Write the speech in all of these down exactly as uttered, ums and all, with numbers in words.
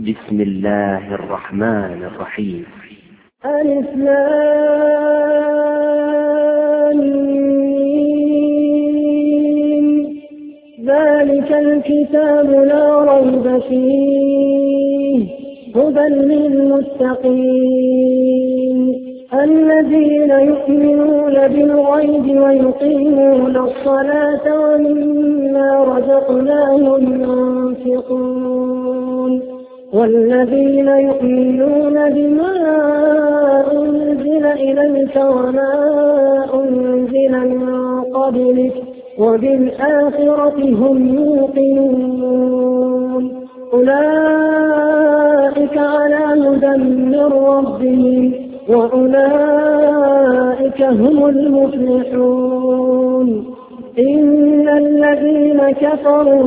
بسم الله الرحمن الرحيم. ألف لام ميم. ذلك الكتاب لا ريب فيه هدى للمتقين الذين يؤمنون بالغيب ويقيمون الصلاة ومما رزقناهم ينفقون والذين يؤمنون بما أنزل إليك وما أنزل من قبلك وبالآخرة هم يوقنون أولئك على هدى من ربهم وأولئك هم المفلحون إن الذين كفروا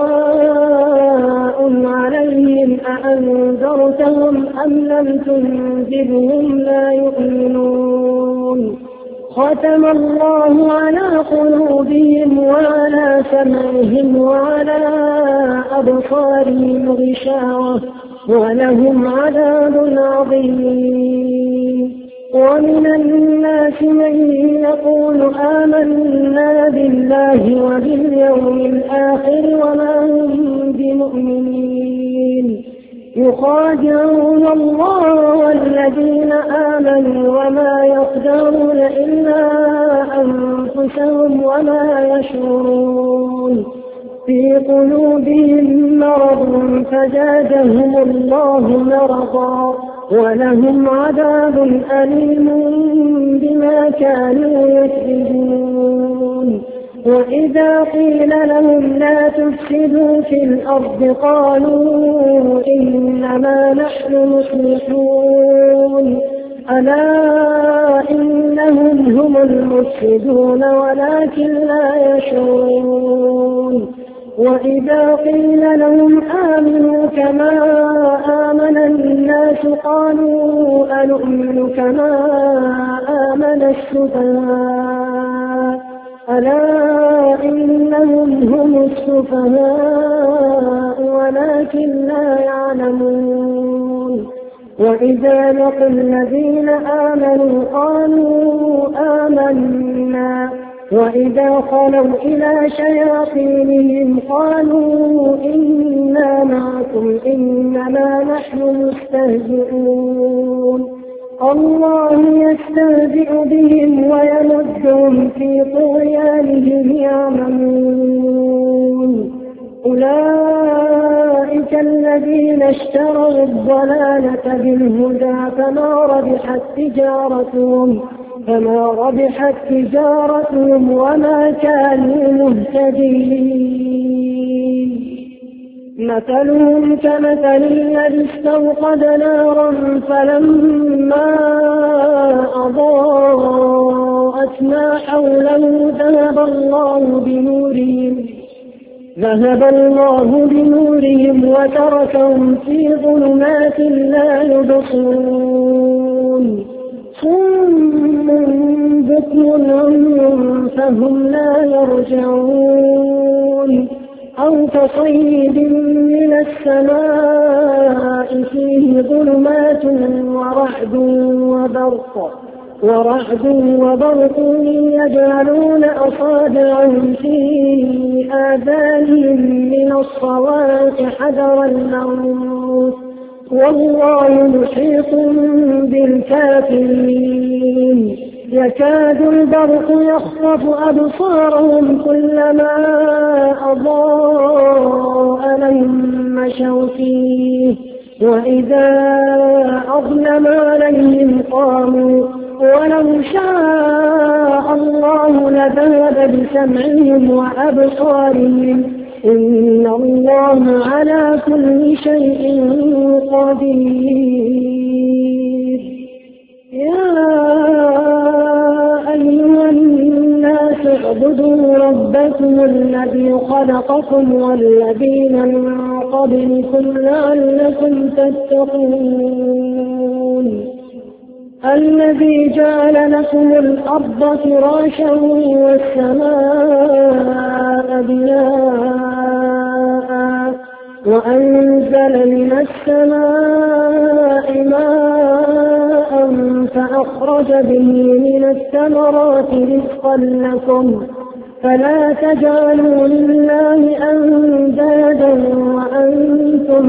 سواء عليهم أأنذرتهم أم لم تنذرهم لا يؤمنون ختم الله على قلوبهم وعلى سمعهم وعلى أبصارهم غشاوة ولهم عذاب عظيم ومن الناس من يقول آمنا بالله وباليوم الآخر وما هم بمؤمنين يخادعون الله والذين آمنوا وما يخدعون إلا أنفسهم وما يشعرون في قلوبهم مرض فزادهم الله مرضا ولهم عذاب أليم بما كانوا يكذبون وإذا قيل لهم لا تفسدوا في الأرض قالوا إنما نحن مصلحون ألا إنهم هم المفسدون ولكن لا يشعرون وإذا قيل لهم آمنوا كما آمن الناس قالوا أنؤمن كما آمن السفهاء ألا إنهم هم السفهاء ولكن لا يعلمون وإذا لقوا الذين آمنوا قالوا آمنا وإذا خلوا إلى شياطينهم قالوا إنا معكم إنما نحن مستهزئون الله يستهزئ بهم ويمدهم في طغيانهم يعمهون أولئك الذين اشتروا الضلالة بالهدى فما ربحت تجارتهم فما ربحت تجارتهم وما كانوا مهتدين مثلهم كمثل الذي استوقد نارا فلما أضاءت ما حوله ذهب الله بنورهم ذهب الله بنورهم وتركهم في ظلمات لا يبصرون صم بكم عمي فهم لا يرجعون أو كصيب من السماء فيه ظلمات ورعد وبرق ورعد وبرق يجعلون أصابعهم في آذانهم من الصواعق حذر الموت والله محيط بالكافرين يكاد البرق يخطف أبصارهم كلما أضاء لهم مشوا فيه وإذا أظلم عليهم قاموا ولو شاء الله لذهب بسمعهم وأبصارهم إن الله على كل شيء قدير يا أيها الناس اعبدوا ربكم الذي خلقكم والذين من قبلكم لعلكم تتقون الذي جعل لكم الأرض فراشا والسماء بناء وأنزل من السماء ماء فأخرج به من الثمرات رزقا لكم فلا تجعلوا لله أندادا وأنتم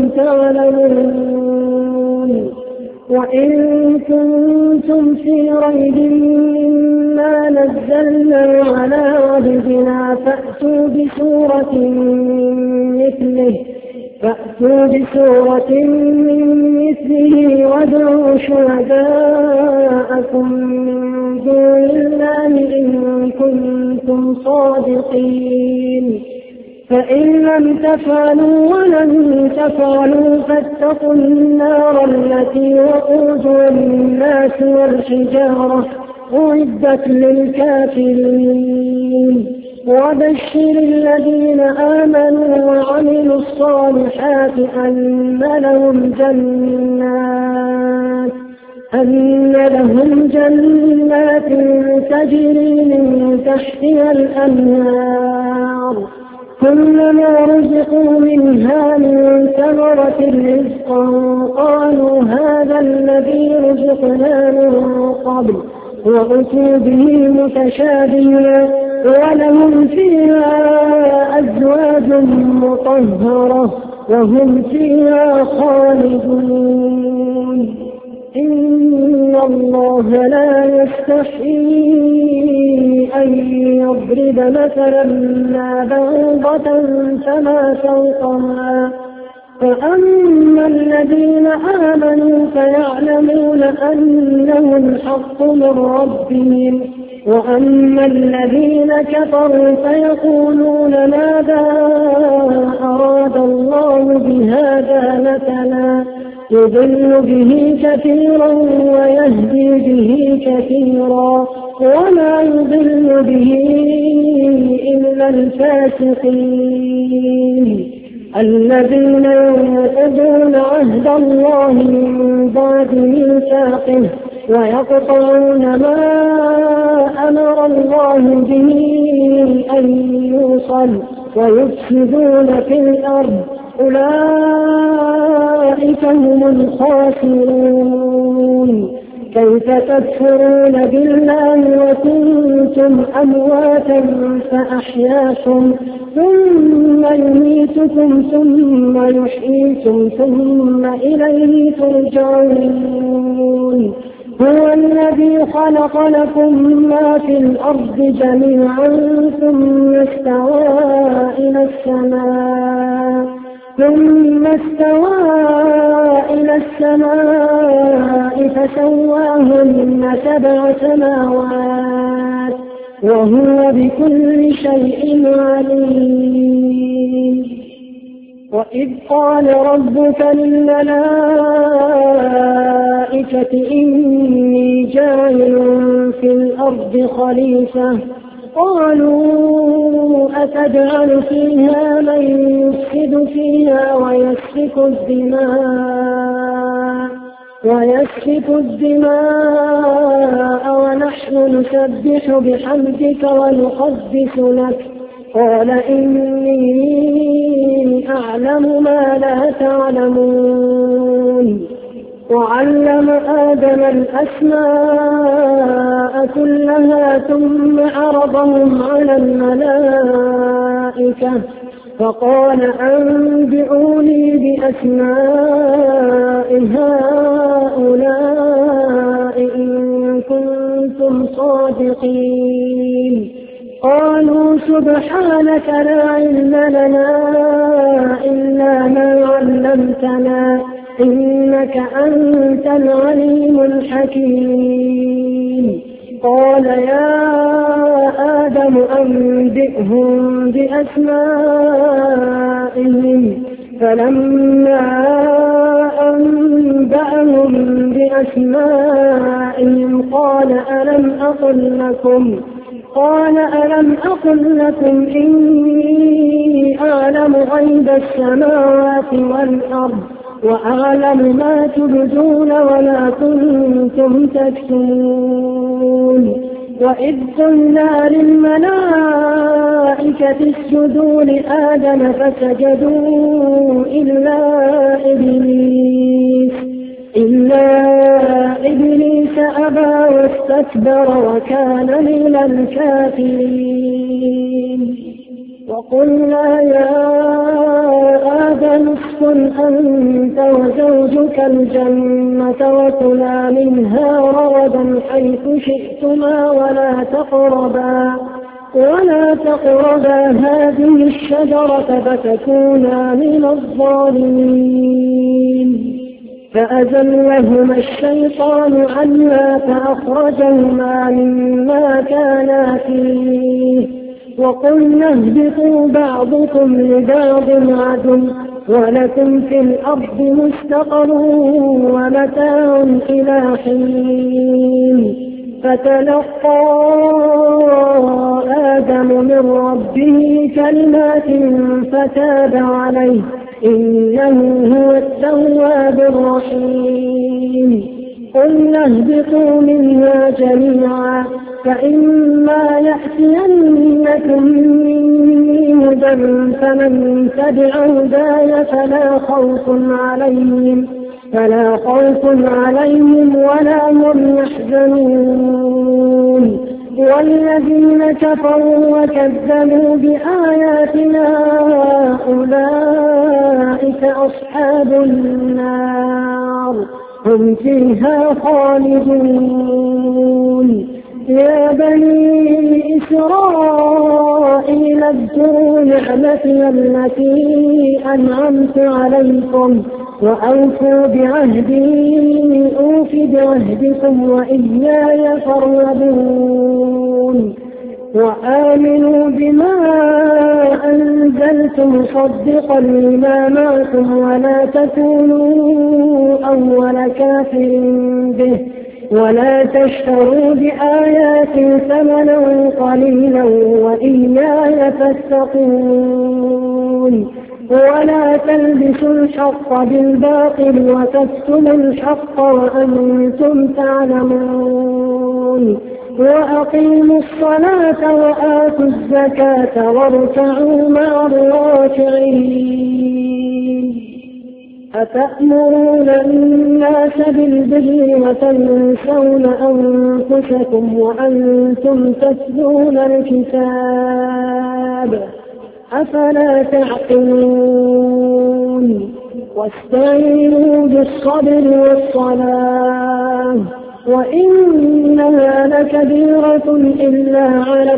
تعلمون. وإن كنتم في ريب مما نزلنا على عبدنا فأتوا بسورة من مثله فأتوا بسورة من مثله وادعوا شهداءكم من دون الله إن كنتم صادقين. فإن لم تفعلوا ولن تفعلوا فاتقوا النار التي وقودها الناس والحجارة أعدت للكافرين. وبشر الذين آمنوا وعملوا الصالحات أن لهم جنات أن لهم جنات تجري من تحتها الأنهار كلما رزقوا منها من ثمرة رزقا قالوا هذا الذي رزقنا من قبل وأتوا به متشابها ولهم فيها أزواج مطهرة وهم فيها خالدون. إن الله لا يستحيي أن يضرب مثلا ما بعوضة فما فوقها فأما الذين آمنوا فيعلمون أنه الحق من ربهم وأما الذين كفروا فيقولون ماذا أراد الله بهذا مثلا يضل به كثيرا ويهدي به كثيرا وما يضل به إلا الفاسقين الذين ينقضون عهد الله من بعد ميثاقه ويقطعون ما أمر الله به أن يوصل ويفسدون في الأرض أولئك هم الخاسرون. كيف تكفرون بالله وكنتم أمواتا فأحياكم ثم يميتكم ثم يحييكم ثم إليه ترجعون. هو الذي خلق لكم ما في الأرض جميعا ثم استوى إلى السماء ثم استوى إلى السماء فسواهن سبع سماوات وهو بكل شيء عليم. وإذ قال ربك للملائكة إني جاعل في الأرض خليفة قالوا أتجعل فيها من يفسد فيها ويسفك الدماء ويسفك الدماء ونحن نسبح بحمدك ونقدس لك قال إني أعلم ما لا تعلمون. وعلم آدم الأسماء كلها ثم عرضهم على الملائكة فقال أنبئوني بأسماء هؤلاء إن كنتم صادقين. قالوا سبحانك لا علم لنا إلا ما علمتنا إنك أنت العليم الحكيم. قال يا آدم أنبئهم بأسمائهم فلما أنبأهم بأسمائهم قال ألم أقل لكم قال ألم أقل لكم إني أعلم غيب السماوات والأرض وأعلم ما تبدون ولا كنتم تكتمون. وإذ قلنا للملائكة اسجدوا لآدم فسجدوا إلا إبليس إلا إبليس أبى واستكبر وكان من الكافرين وقلنا يا آدم اسكن أنت وزوجك الجنة وكلا منها رغدا حيث شئتما ولا تقربا ولا تقربا هذه الشجرة فتكونا من الظالمين فأزلهما الشيطان عنها فأخرجهما مما كانا فيه وقلنا اهبطوا بعضكم لبعض عدو ولكم في الأرض مستقر ومتاع إلى حين فتلقى آدم من ربه كلمات فتاب عليه إنه هو التواب الرحيم قلنا اهبطوا منها جميعا فإما يأتينكم مني هدى فمن تبع هداي فلا خوف عليهم فلا خوف عليهم ولا هم يحزنون والذين كفروا وكذبوا بآياتنا أولئك أصحاب النار هم فيها خالدون يا بني إسرائيل اذكروا نعمتي التي أنعمت عليكم وأوفوا بعهدي أوف بعهدكم وإياي فارهبون وآمنوا بما أنزلت مصدقا لما معكم ولا تكونوا أول كافر به ولا تشتروا بآياتي ثمنا قليلا وإياي فاتقون ولا تلبسوا الحق بالباطل وتكتموا الحق وأنتم تعلمون وأقيموا الصلاة وآتوا الزكاة واركعوا مع الراكعين أتأمرون الناس بالبر وتنسون أنفسكم وأنتم تتلون الكتاب أفلا تعقلون واستعينوا بالصبر والصلاة وإنها لكبيرة إلا على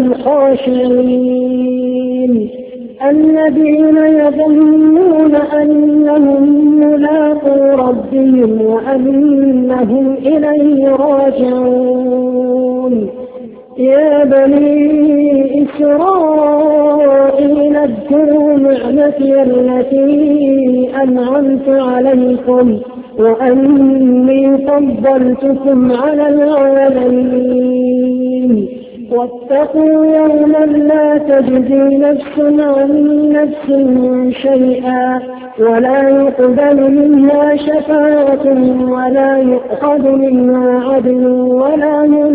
الخاشعين الذين يظنون أنهم ملاقو ربهم وأنهم إليه راجعون يا بني إسرائيل اذكروا نعمتي التي أنعمت عليكم وأني فضلتكم على العالمين واتقوا يوما لا تجزي نفس عن نفس شيئا ولا يقبل منها شفاعة ولا يؤخذ منها عدل ولا هم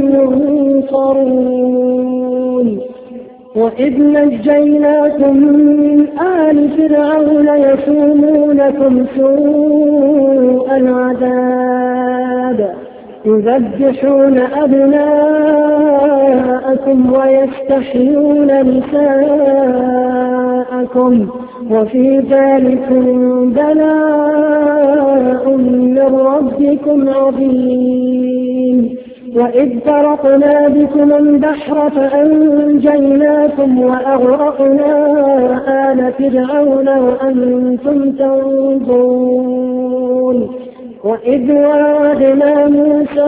ينصرون وإذ نجيناكم من آل فرعون يسومونكم سوء العذاب يذبحون أبناءكم ويستحيون نساءكم وفي ذلك بلاء من ربكم عظيم وإذ فرقنا بكم البحر فأنجيناكم وأغرقنا آل فرعون وأنتم تنظرون وإذ وعدنا موسى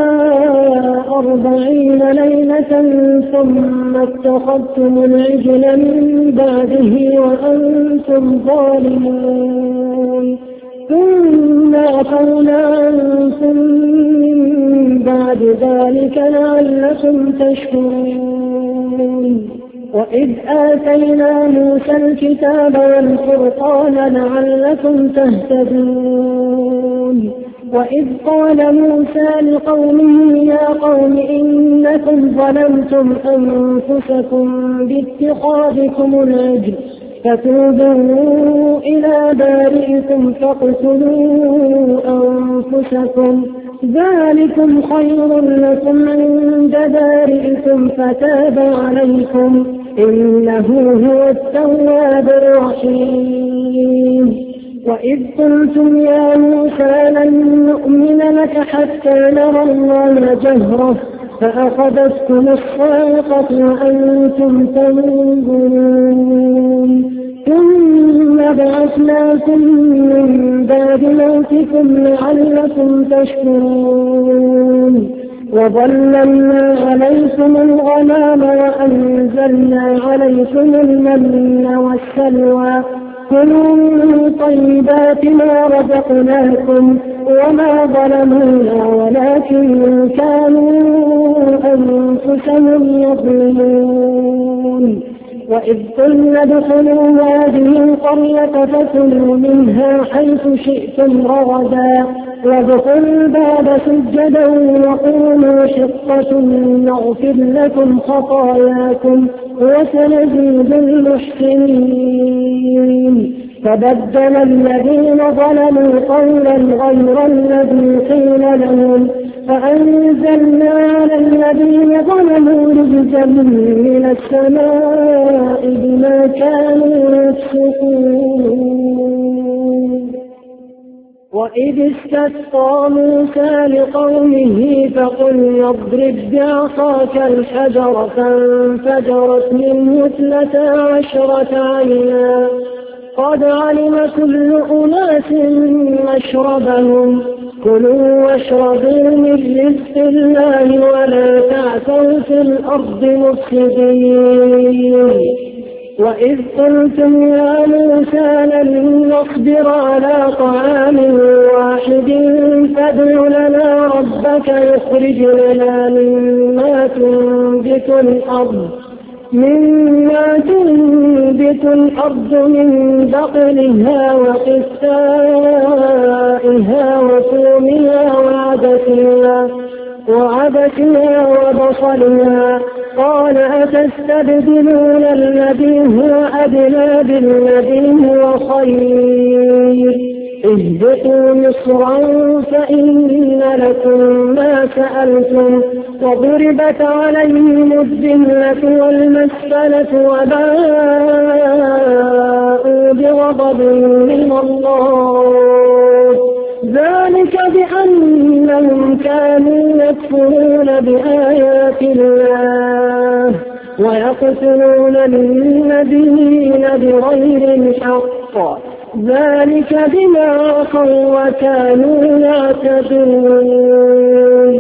أربعين ليلة ثم اتخذتم العجل من بعده وأنتم ظالمون ثم عفونا عنكم من بعد ذلك لعلكم تشكرون وإذ آتينا موسى الكتاب والفرقان لعلكم تهتدون وإذ قال موسى لقومه يا قوم إنكم ظلمتم أنفسكم باتخاذكم العجل فتوبوا إلى بارئكم فاقتلوا أنفسكم ذلكم خير لكم عند بارئكم فتاب عليكم إنه هو التواب الرحيم. وإذ قلتم يا موسى لن نؤمن لك حتى نرى الله جهرة فأخذتكم الصاعقة وأنتم تنظرون ثم بعثناكم من بعد موتكم لعلكم تشكرون وظللنا عليكم الغمام وأنزلنا عليكم المن والسلوى كلوا من طيبات ما رزقناكم وما ظلمونا ولكن كانوا أنفسهم يظلمون. وإذ قلنا ادخلوا هذه القرية فكلوا منها حيث شئتم رغدا وادخلوا الباب سجدا وقولوا حطة نغفر لكم خطاياكم وسنزيد المحسنين. فبدل الذين ظلموا قولا غير الذي قيل لهم فأنزلنا على الذين ظلموا رجزا من السماء بما كانوا يفسقون. وإذ استسقى موسى لقومه فقل اضرب بعصاك الحجر فانفجرت منه اثنتا عشرة عينا قد علم كل أناس مشربهم كلوا واشربوا من رزق الله ولا تعثوا في الأرض مفسدين. وإذ قلتم يا موسى لن نصبر على طعام واحد فادع لنا ربك يخرج لنا مما تنبت الأرض مما تنبت الأرض من بقلها وقثائها وفومها وعدسها وعدسها وبصلها قال أتستبدلون الذي هو أدنى بالذي هو خير اهبطوا مصرا فإن لكم ما سألتم وضربت عليهم الذلة والمسكنة وباءوا بغضب من الله ذلك بأنهم كانوا يكفرون بآيات الله ويقتلون النبيين بغير الحق ذلك بما عصوا وكانوا يعتدون.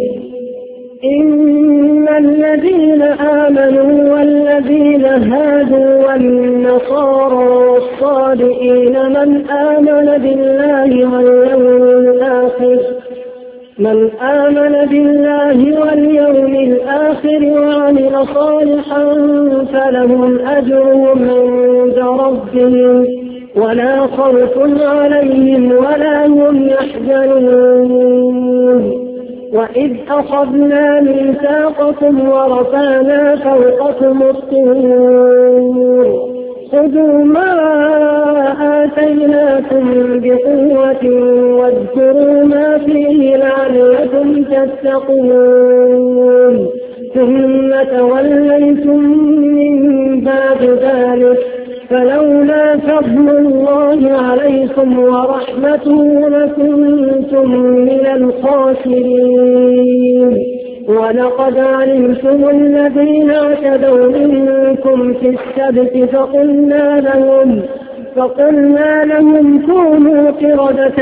إن الذين آمنوا والذين هادوا والنصارى والصالحين من آمن بالله واليوم الآخر من آمن بالله واليوم الآخر وعمل صالحا فلهم أجرهم عند ربهم ولا خوف عليهم ولا هم يحزنون. وإذ أخذنا ميثاقكم ورفعنا فوقكم الطور خذوا ما آتيناكم بقوة واذكروا ما فيه لعلكم تتقون ثم توليتم من بعد ذلك فلولا فضل الله عليكم ورحمته لكنتم من الخاسرين. ولقد علمتم الذين اعتدوا منكم في السبت فقلنا لهم فقلنا لهم كونوا قردة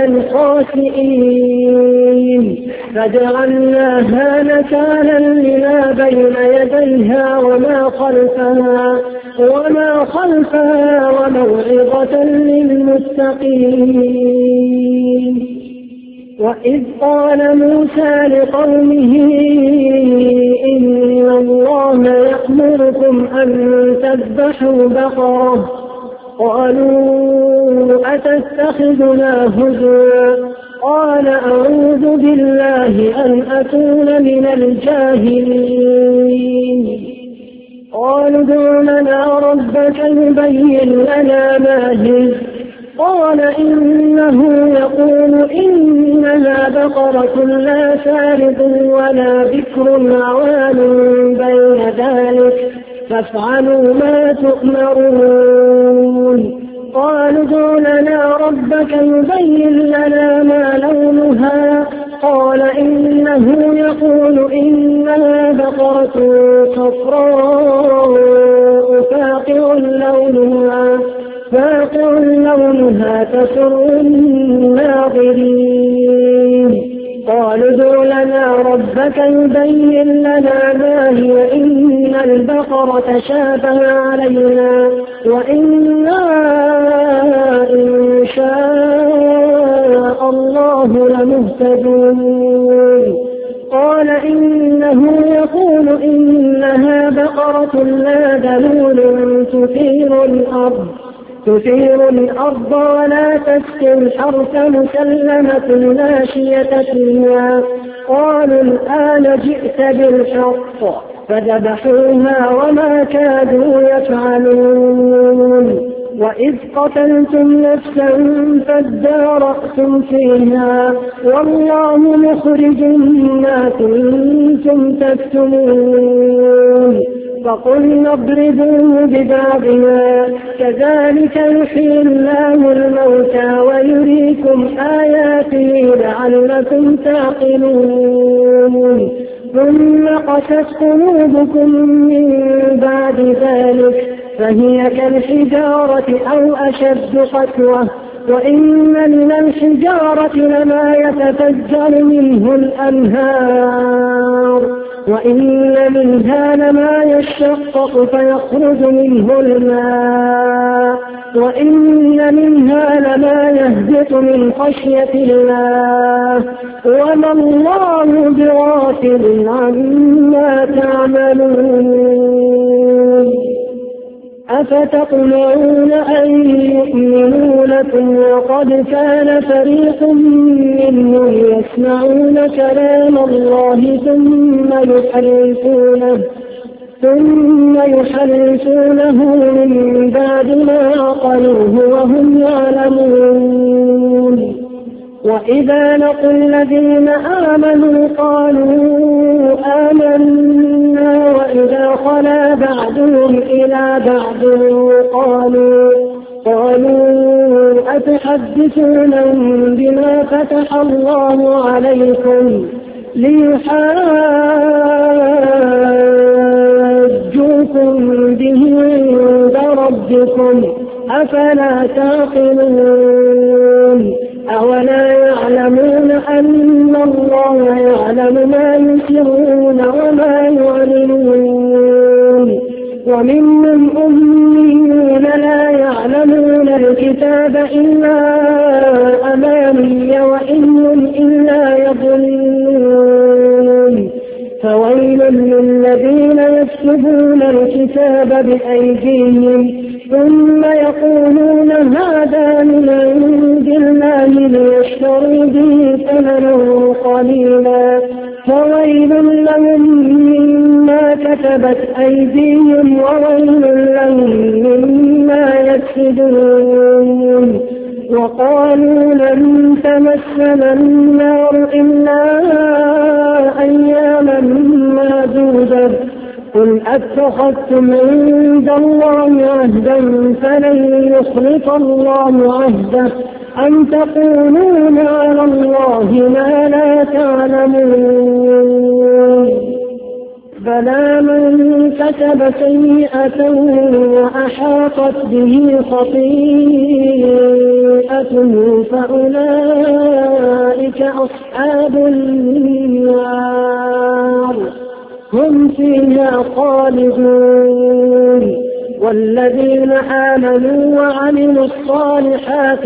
خاسئين فجعلناها نكالا لما بين يديها وما خلفها وما خلفها وموعظة للمتقين. وإذ قال موسى لقومه إن الله يأمركم أن تذبحوا بقرة قالوا أتتخذنا هزوا قال أعوذ بالله أن أكون من الجاهلين قالوا ادع لنا ربك يبين لنا ما هي قال إنه يقول إنها بقرة لا فارض ولا بكر عوان بين ذلك فافعلوا ما تؤمرون قالوا ادع لنا ربك يبين لنا ما لونها قال إنه يقول إنها بقرة صفراء فاقع لونها فاقع لونها تسر الناظرين قالوا ادع لنا ربك يبين لنا ما هي إن البقرة شابه علينا وإنا إن شاء الله لمهتدون قال إنه يقول إنها بقرة لا ذلول تثير الأرض تثير الأرض ولا تسقي الحرث مسلمة لا شية فيها قالوا الآن جئت بالحق فذبحوها وما كادوا يفعلون وإذ قتلتم نفسا فادارأتم فيها والله مخرج ما كنتم تكتمون فقلنا اضربوه ببابها كذلك يحيي الله الموتى ويريكم آياته لعلكم تعقلون ثم قست قلوبكم من بعد ذلك فهي كالحجارة أو أشد قسوة وإن من الحجارة لما يتفجر منه الأنهار وإن منها لما يشقق فيخرج منه الماء وإن منها لما يهبط من خشية الله وما الله بغافل عما تعملون أفتطمعون أن يؤمنوا لكم وقد كان فريق منهم يسمعون كلام الله ثم يحرفونه ثم يحرفونه من بعد ما عقلوه وهم يعلمون وإذا لقوا الذين آمنوا قالوا آمنا وإذا خلا بعضهم إلى بعض قالوا قالوا أتحدثونهم بما فتح الله عليكم ليحاجوكم به عند ربكم أفلا تعقلون أولا يعلمون أن الله يعلم ما يسرون وما يعلنون ومنهم أميون لا يعلمون الكتاب إلا أماني وإن إلا يضلون فويل للذين يكتبون الكتاب بأيديهم ثم يقولون هذا من عند الله ليشتروا به ثمنا قليلا فويل لهم مما كتبت أيديهم وويل لهم مما يكسبون وقالوا لن تمسنا النار إلا أياما معدودة قل أتخذتم عند الله عهدا فلن يخلف الله عهده أم تقولون على الله ما لا تعلمون بلى من كسب سيئة وأحاطت به خطيئته فأولئك أصحاب النار هم فيها خالدون والذين آمنوا وعملوا الصالحات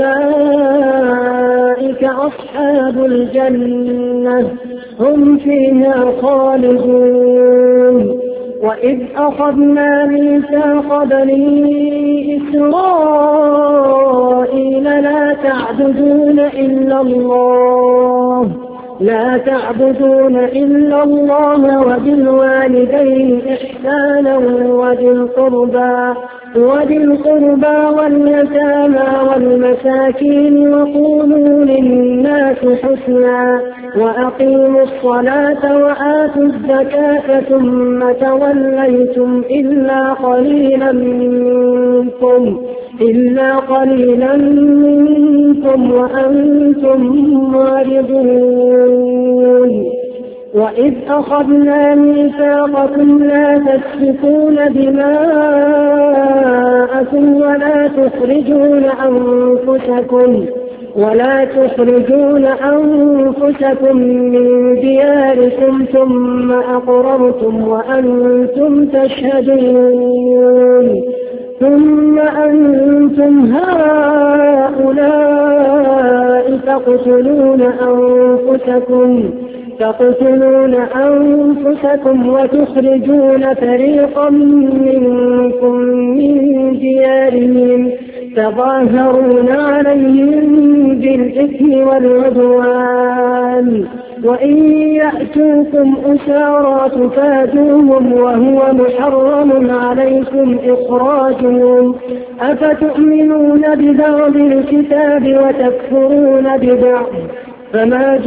أولئك أصحاب الجنة هم فيها خالدون وإذ أخذنا ميثاق بني إسرائيل لا تعبدون إلا الله لا تعبدون إلا الله وبالوالدين إحسانا وذي القربى وذي القربى واليتامى والمساكين وقولوا للناس حسنا وأقيموا الصلاة وآتوا الزكاة ثم توليتم إلا قليلا منكم إلا قليلا منكم وأنتم معرضون وإذ أخذنا ميثاقكم لا تسفكون دماءكم ولا تخرجون أنفسكم ولا تخرجون أنفسكم من دياركم ثم أقررتم وأنتم تشهدون ثم أنتم هؤلاء تقتلون أنفسكم تقتلون أنفسكم وتخرجون فريقا منكم من ديارهم تظاهرون عليهم بالإثم والعدوان وإن يأتوكم أسارى تفادوهم وهو محرم عليكم إخراجهم أفتؤمنون ببعض الكتاب وتكفرون ببعض فما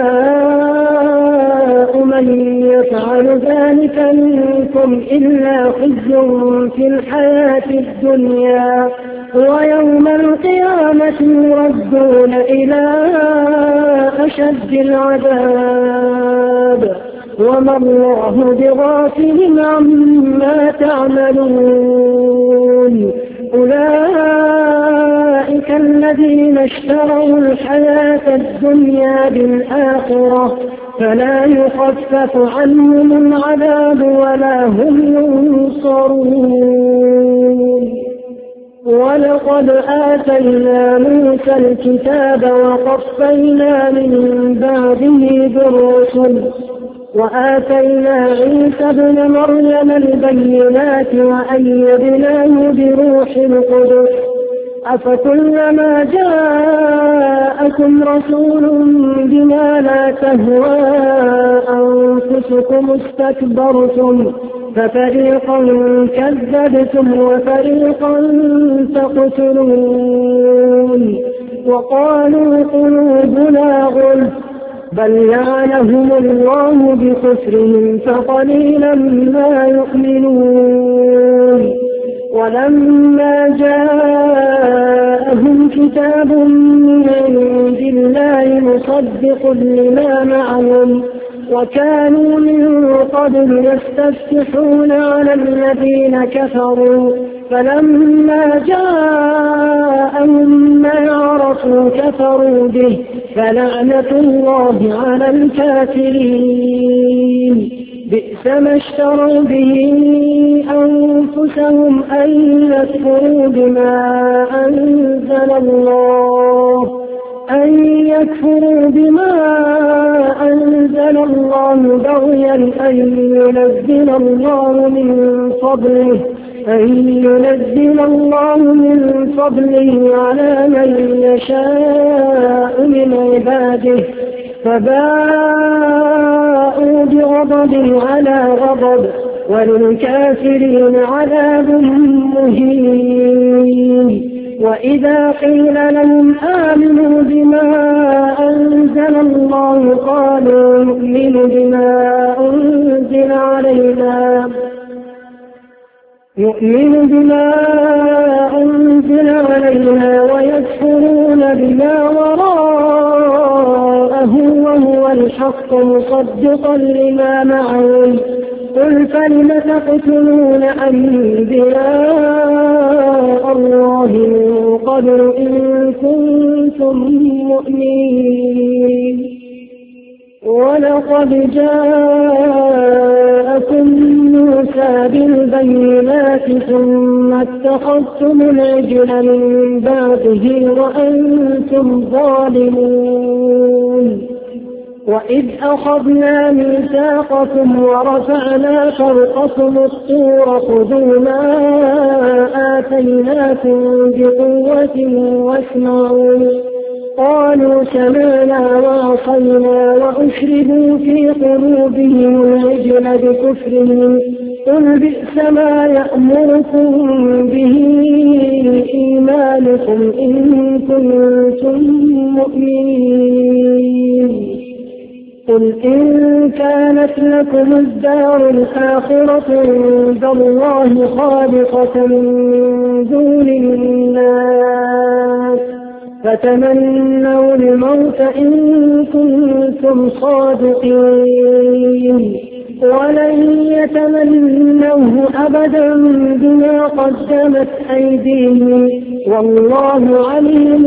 جزاء من يفعل ذلك منكم إلا خزي في الحياة الدنيا ويوم القيامة يردون إلى أشد العذاب وما الله بغافل عما تعملون أولئك الذين اشتروا الحياة الدنيا بالآخرة فلا يخفف عنهم العذاب ولا هم ينصرون ولقد آتينا موسى الكتاب وقفينا من بعده بالرسل وآتينا عيسى ابن مريم البينات وأيدناه بروح القدس أفكلما جاءكم رسول بما لا تهوى أنفسكم استكبرتم ففريقا كذبتم وفريقا تقتلون وقالوا قلوبنا غلف بل لعنهم الله بكفرهم فقليلا ما يؤمنون ولما جاءهم كتاب من عند الله مصدق لما معهم وكانوا من قبل يستفتحون على الذين كفروا فلما جاءهم ما عرفوا كفروا به فلعنة الله على الكافرين بئس ما اشتروا به أنفسهم أن يكفروا بما أنزل الله أن يكفروا بما أنزل الله بغيا أن ينزل الله من فضله أن ينزل الله من فضله على من يشاء من عباده فباءوا بغضب على غضب وللكافرين عذاب مهين وإذا قيل لهم آمنوا بما أنزل الله قالوا نؤمن بما أنزل علينا يؤمن بما أنزل علينا ويكفرون بما وراءه وهو الحق مصدقا لما معهم قل فلم تقتلون أنبياء الله من قبل إن كنتم مؤمنين ولقد جاءكم موسى بالبينات ثم اتخذتم العجل من بعده وأنتم ظالمون وإذ أخذنا ميثاقكم ورفعنا فوقكم الطور خذوا ما آتيناكم بقوة واسمعوا قالوا سمعنا وعصينا وأشربوا في قلوبهم العجل بكفرهم قل بئس ما يأمركم به إيمانكم إن كنتم مؤمنين قل إن كانت لكم الدار الآخرة عند الله خالصة من دون الناس فتمنوا الموت إن كنتم صادقين ولن يتمنوه أبدا بما قدمت أيديهم والله عليم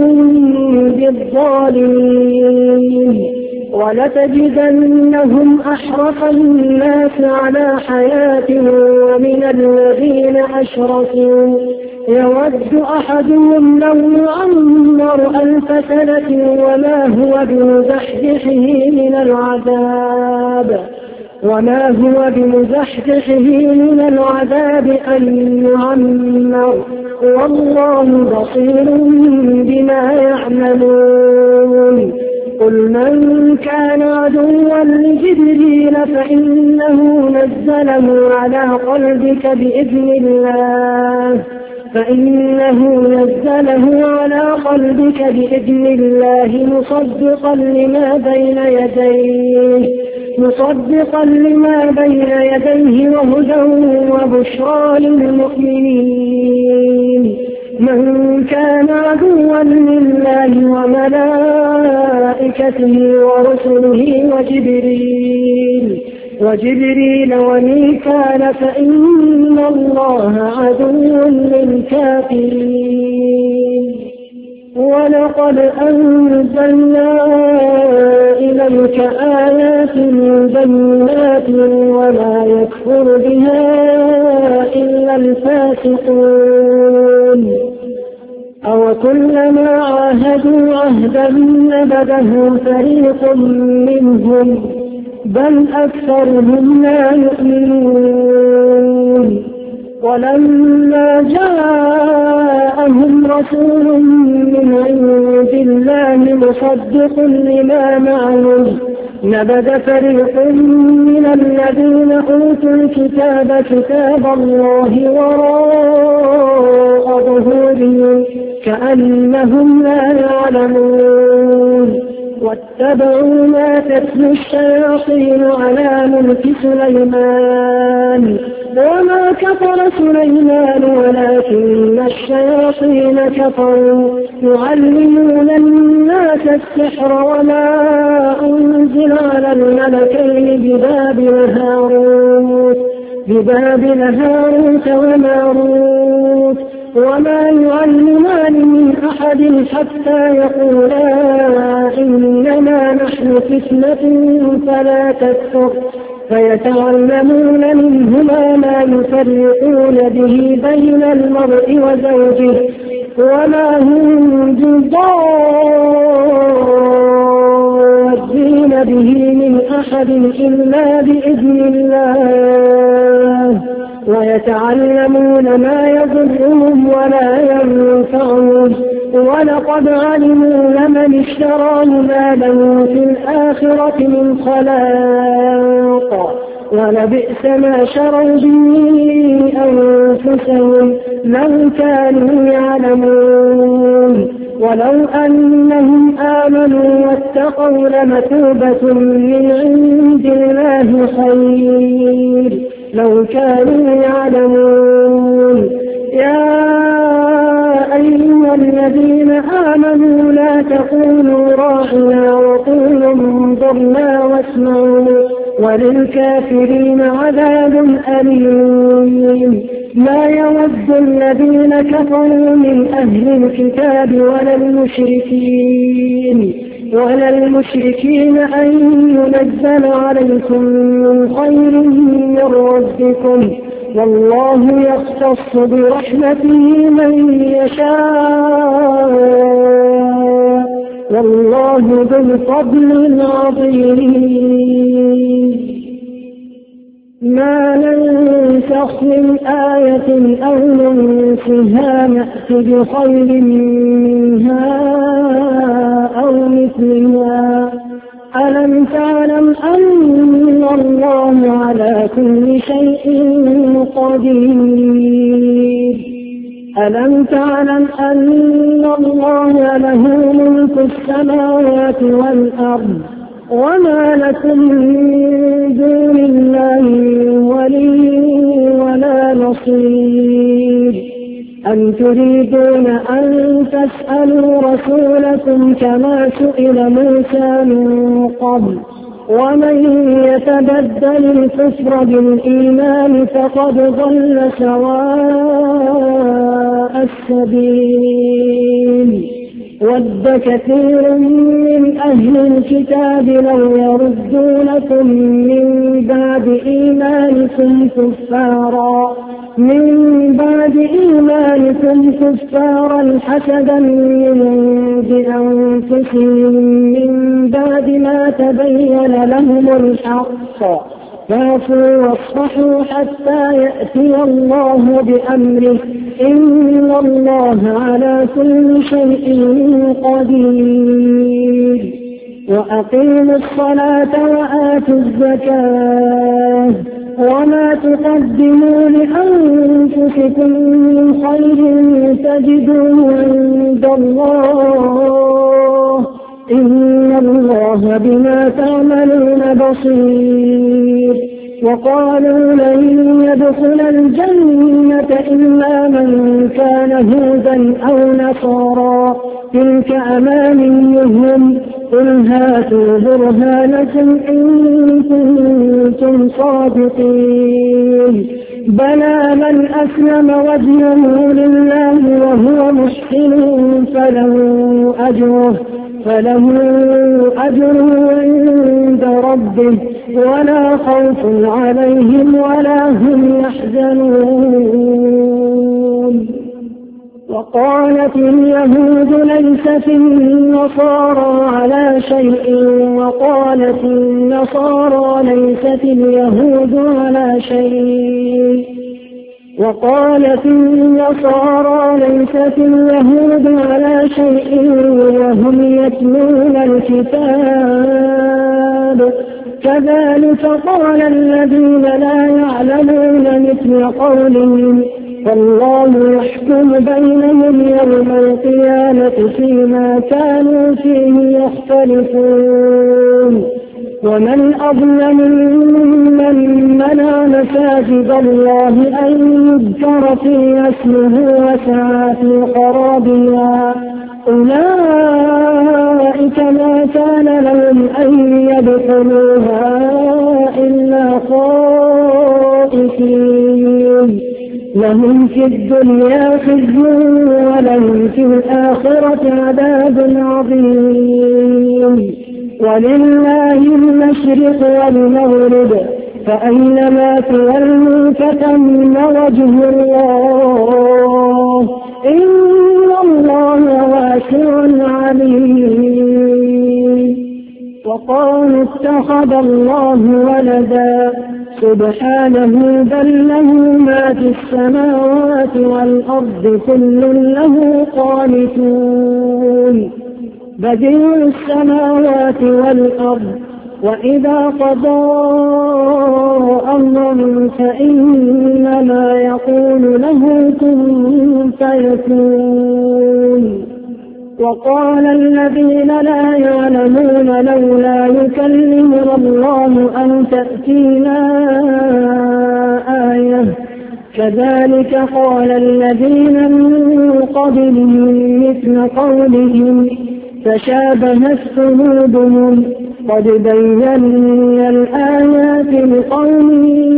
بالظالمين ولتجدنهم أحرص الناس على حياة ومن الذين أشركوا يود أحدهم لو يعمر ألف سنة وما هو بمزحزحه من العذاب وما هو بمزحزحه من العذاب أن يعمر والله بصير بما يعملون قل من كان عدوا لجبريل فإنه نزله على قلبك بإذن الله فإنه نزله على قلبك بإذن الله مصدقا لما بين يديه مصدقا لما بين يديه وهدى وبشرى للمؤمنين من كان عدوا لله وملائكته ورسله وجبريل وجبريل وميكال فإن الله عدو للكافرين ولقد أنزلنا إليك آيات بينات وما يكفر بها إلا الفاسقون أو كلما عاهدوا عهدا نبذه فريق منهم بل أكثرهم لا يؤمنون ولما جاءهم رسول من عند الله مصدق لما معهم نبذ فريق من الذين أوتوا الكتاب كتاب الله وراء ظهورهم كأنهم لا يعلمون واتبعوا ما تتلو الشياطين على ملك سليمان وما كفر سليمان ولكن الشياطين كفروا يعلمون الناس السحر وما أنزل على الملكين ببابل هاروت ببابل هاروت وماروت وما يعلمان من أحد حتى يقولا إنما نحن فتنة فلا تكفر فيتعلمون منهما ما يفرقون به بين المرء وزوجه وما هم بضارين به من أحد إلا بإذن الله ويتعلمون ما يضرهم ولا ينفعهم ولقد علموا لمن اشتراه ما له في الآخرة من خلاق ولبئس ما شروا به أنفسهم لو كانوا يعلمون ولو أنهم آمنوا واتقوا لمثوبة من عند الله خير لو كانوا يعلمون يا أيها الذين آمنوا لا تقولوا راعنا وقولوا انظرنا واسمعوا وللكافرين عذاب أليم ما يود الذين كفروا من أهل الكتاب ولا المشركين ولا المشركين أن ينزل عليكم من خير من ربكم والله يختص برحمته من يشاء والله ذو الفضل العظيم ما ننسخ من آية أو ننسها نأت بخير منها أو مثلها ألم تعلم أن الله على كل شيء قدير ألم تعلم أن الله له ملك السماوات والأرض وما لكم من دون الله ولي ولا نصير أم تريدون أن تسألوا رسولكم كما سئل موسى من قبل ومن يتبدل الكفر بالإيمان فقد ضل سواء السبيل ود كثير من أهل الكتاب لو يردونكم من بعد إيمانكم كفارا من بعد إيمانكم كفارا حسدا من عند أنفسهم من بعد ما تبين لهم الحق فاعفوا واصفحوا حتى يأتي الله بأمره إن الله على كل شيء قدير وأقيموا الصلاة وآتوا الزكاة وما تقدموا لأنفسكم من خير تجدوه عند الله إن الله بما تعملون بصير وقالوا لن يدخل الجنة إلا من كان هودا أو نصارى تلك أمانيهم قل هاتوا برهانكم إن كنتم صادقين بلى من أسلم وجهه لله وهو محسن فله أجره فله أجره عند ربه ولا خوف عليهم ولا هم يحزنون وقالت اليهود ليست النصارى على شيء وقالت النصارى ليست اليهود على شيء وقالت النصارى ليست اليهود على شيء وهم يتلون الكتاب كذلك قال الذين لا يعلمون مثل قولهم فالله يحكم بينهم يوم القيامة فيما كانوا فيه يختلفون ومن أظلم ممن منع مساجد الله أن يذكر فيها اسمه وسعى في خرابها أولئك ما كان لهم أن يدخلوها إلا خائفين لهم في الدنيا خزي ولهم في الآخرة عذاب عظيم ولله المشرق والمغرب فأينما تولوا فثم وجه الله إن الله واسع عليم وقالوا اتخذ الله ولدا سبحانه بل له ما في السماوات والأرض كل له قانتون بديع السماوات والأرض وإذا قضى أمرا فإنما يقول له كن فيكون وقال الذين لا يعلمون لولا يكلمنا الله أو تأتينا آية كذلك قال الذين من قبلهم مثل قولهم تشابهت قلوبهم قد بينا الآيات لقوم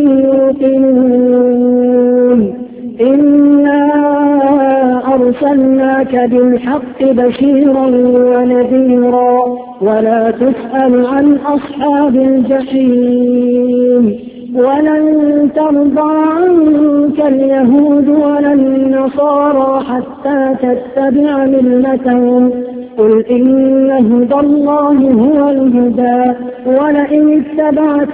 يوقنون إنا أرسلناك بالحق بشيرا ونذيرا ولا تسأل عن أصحاب الجحيم ولن ترضى عنك اليهود ولا النصارى حتى تتبع ملتهم قل إن هدى الله هو الهدى ولئن اتبعت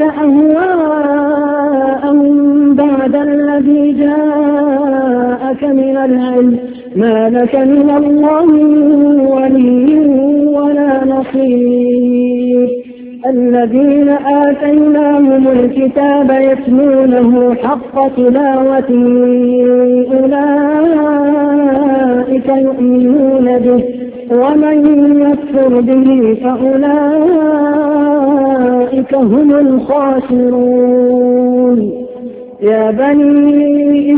أهواءهم بعد الذي جاءك من العلم ما لك من الله ولي ولا نصير الذين آتيناهم الكتاب يتلونه حق تلاوته أولئك يؤمنون به ومن يكفر به فأولئك هم الخاسرون. يا بني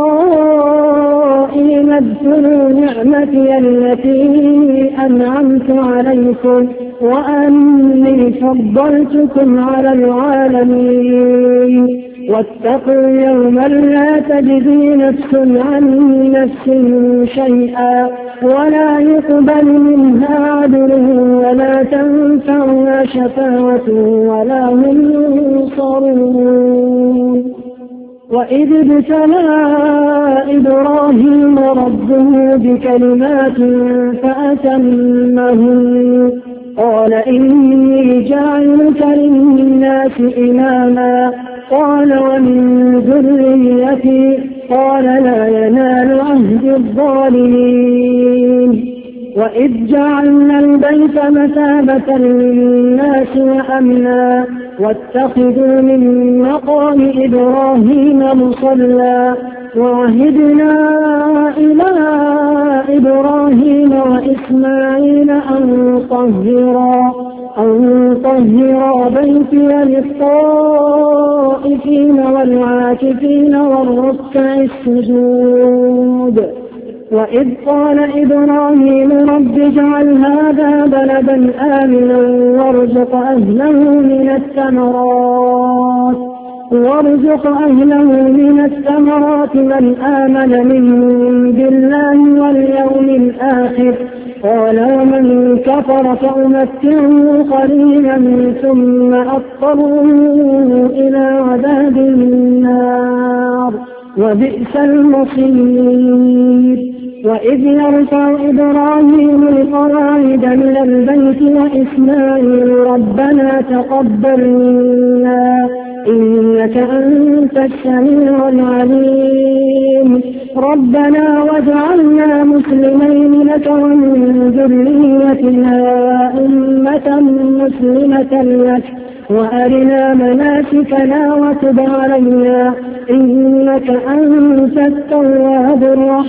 إسرائيل اذكروا نعمتي التي أنعمت عليكم وأني فضلتكم على العالمين واتقوا يوما لا تجزي نفس عن نفس شيئا ولا يقبل منها عدل ولا تنفعها شفاعة ولا هم ينصرون. وإذ ابتلى إبراهيم ربه بكلمات فأتمهن قال إني جاعلك للناس إماما قال ومن ذريتي قال لا ينال عهد الظالمين. وإذ جعلنا البيت مثابة للناس وأمنا واتخذوا من مقام إبراهيم مصلى وعهدنا إلى إبراهيم وإسماعيل أن طهرا أن طهرا بيتي للطائفين والعاكفين والركع السجود. وإذ قال إبراهيم رب اجعل هذا بلدا آمنا وارزق أهله من الثمرات وارزق أهله من الثمرات من آمن منهم بالله واليوم الآخر قال ومن كفر فأمتعه قليلا ثم أضطره إلى عذاب النار وبئس المصير. وإذ يرفع إبراهيم القواعد من البيت وإسماعيل ربنا تقبل منا إنك أنت السميع العليم ربنا واجعلنا مسلمين لك ومن ذريتنا أمة مسلمة لك وأرنا مناسكنا وتب علينا إنك أنت التواب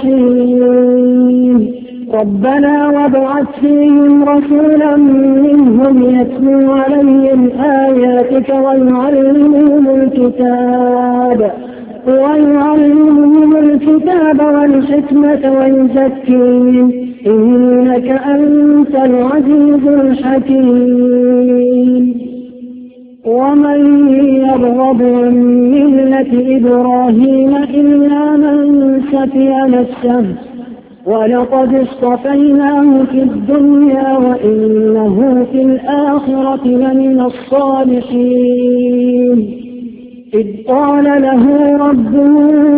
الرحيم. ربنا وابعث فيهم رسولا منهم يتلو عليهم آياتك ويعلمهم الكتاب ويعلمهم الكتاب والحكمة ويزكيهم إنك أنت العزيز الحكيم. ومن يرغب عن ملة إبراهيم إلا من سفي نفسه ولقد اصطفيناه في الدنيا وإنه في الآخرة لمن الصالحين. إذ قال له ربه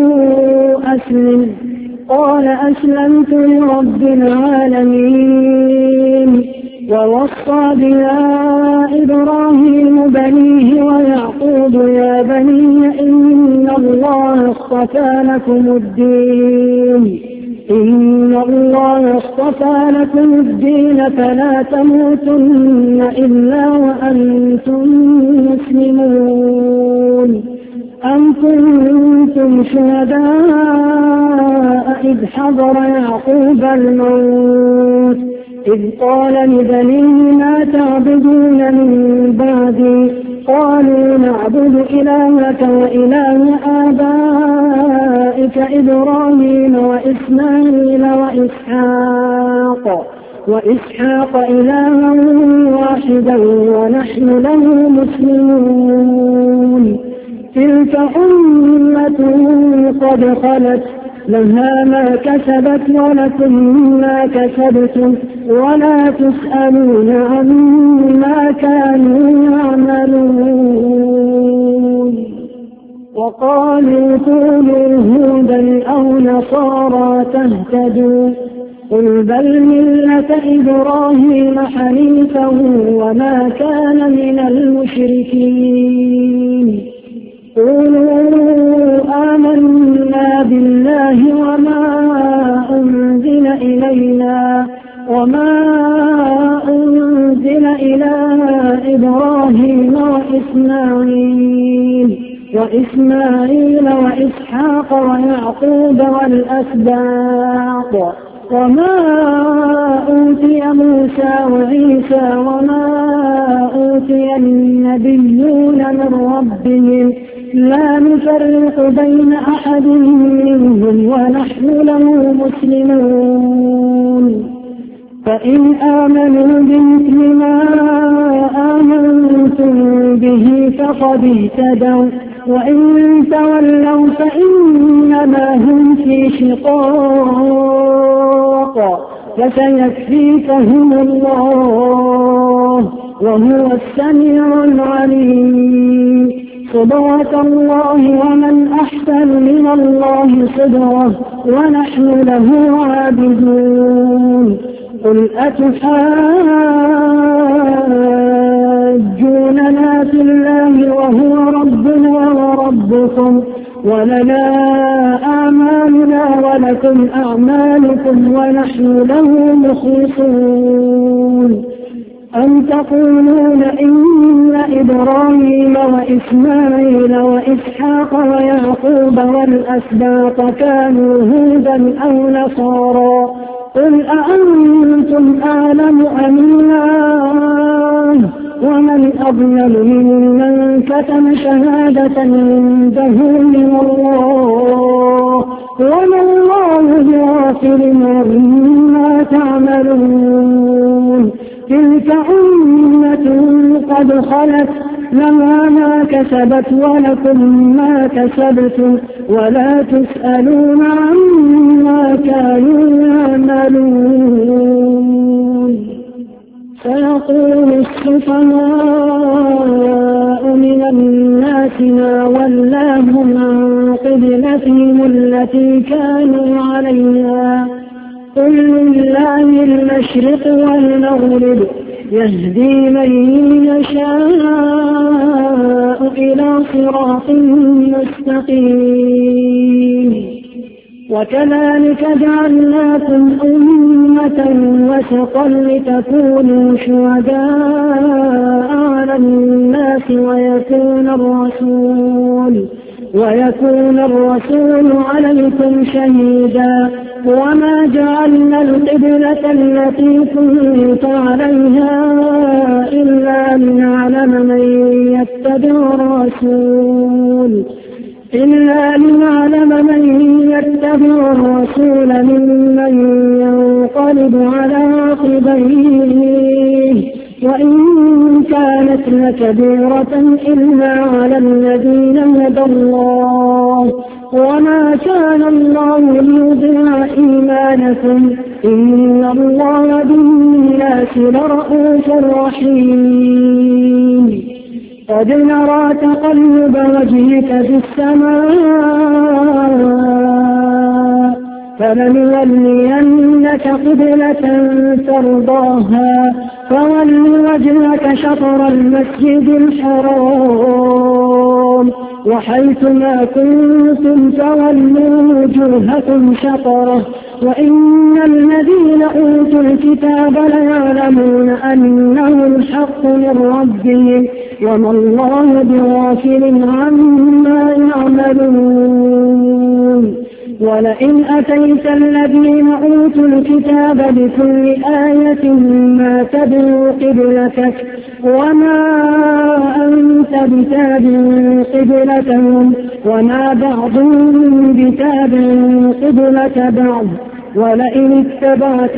أسلم قال أسلمت لرب العالمين. ووصى بها إبراهيم بنيه ويعقوب يا بني إن الله اصطفى لكم الدين إن الله اصطفى لكم الدين فلا تموتن إلا وأنتم مسلمون. أم كنتم شهداء إذ حضر يعقوب الموت إذ قال لبنيه ما تعبدون من بعدي قالوا نعبد إلهك وإله آبائك إبراهيم وإسماعيل وإسحاق وإسحاق إلها واحدا ونحن له مسلمون. تلك أمة قد خلت لها ما كسبت ولكم ما كسبتم ولا تسألون عما كانوا يعملون. وقالوا كونوا هودا أو نصارى تهتدوا قل بل ملة إبراهيم حنيفا وما كان من المشركين. قولوا آمنا بالله وما أنزل إلينا وما أنزل إلى إبراهيم إبراهيم وإسماعيل وإسماعيل وإسحاق ويعقوب والأسباط وما أوتي موسى وعيسى وما أوتي النبيون من ربهم لا نفرق بين أحد منهم ونحن له مسلمون فإن آمنوا بمثل ما آمنتم به فقد اهتدوا وإن تولوا فإنما هم في شقاق فسيكفيكهم الله وهو السميع العليم صبغة الله ومن أحسن من الله صبغة ونحن له عابدون قل أتحاجوننا في الله وهو ربنا وربكم ولنا أعمالنا ولكم أعمالكم ونحن له مخلصون أم تقولون إن إبراهيم وإسماعيل وإسحاق ويعقوب والأسباط كانوا هودا أو نصارى قل أأنتم أعلم أم الله ومن أضلل ممن كتم شهادة عنده من الله وما الله بغافل عما تعملون تلك أمة قد خلت لها ما كسبت ولكم ما كسبتم ولا تسألون عما كانوا يعملون سيقول السفهاء من الناس ما ولاهم عن قبلتهم التي كانوا عليها قل لله المشرق والمغرب يهدي من يشاء إلى صراط مستقيم وكذلك جعلناكم أمة وسطا لتكونوا شهداء على الناس ويكون الرسول ويكون الرسول عليكم شهيدا وما جعلنا القبلة التي كنت عليها إلا لنعلم من يتبع الرسول إلا لنعلم من يتبع الرسول ممن ينقلب على عقبيه وإن كانت لكبيرة إلا على الذين هدى الله وما كان الله ليضيع إيمانكم إن الله بالناس لرءوف رحيم قد نرى تقلب وجهك في السماء فلنولينك قبلة ترضاها فول وجهك شطر المسجد الحرام وحيث ما كنتم فولوا وجوهكم شطره وإن الذين أوتوا الكتاب ليعلمون أنه الحق من ربهم وما الله بغافل عما يعملون ولئن أتيت الذين أوتوا الكتاب بكل آية ما تبعوا قبلتك وما أنت بتابع قبلتهم وما بعضهم بتابع قبلة بعض ولئن اتبعت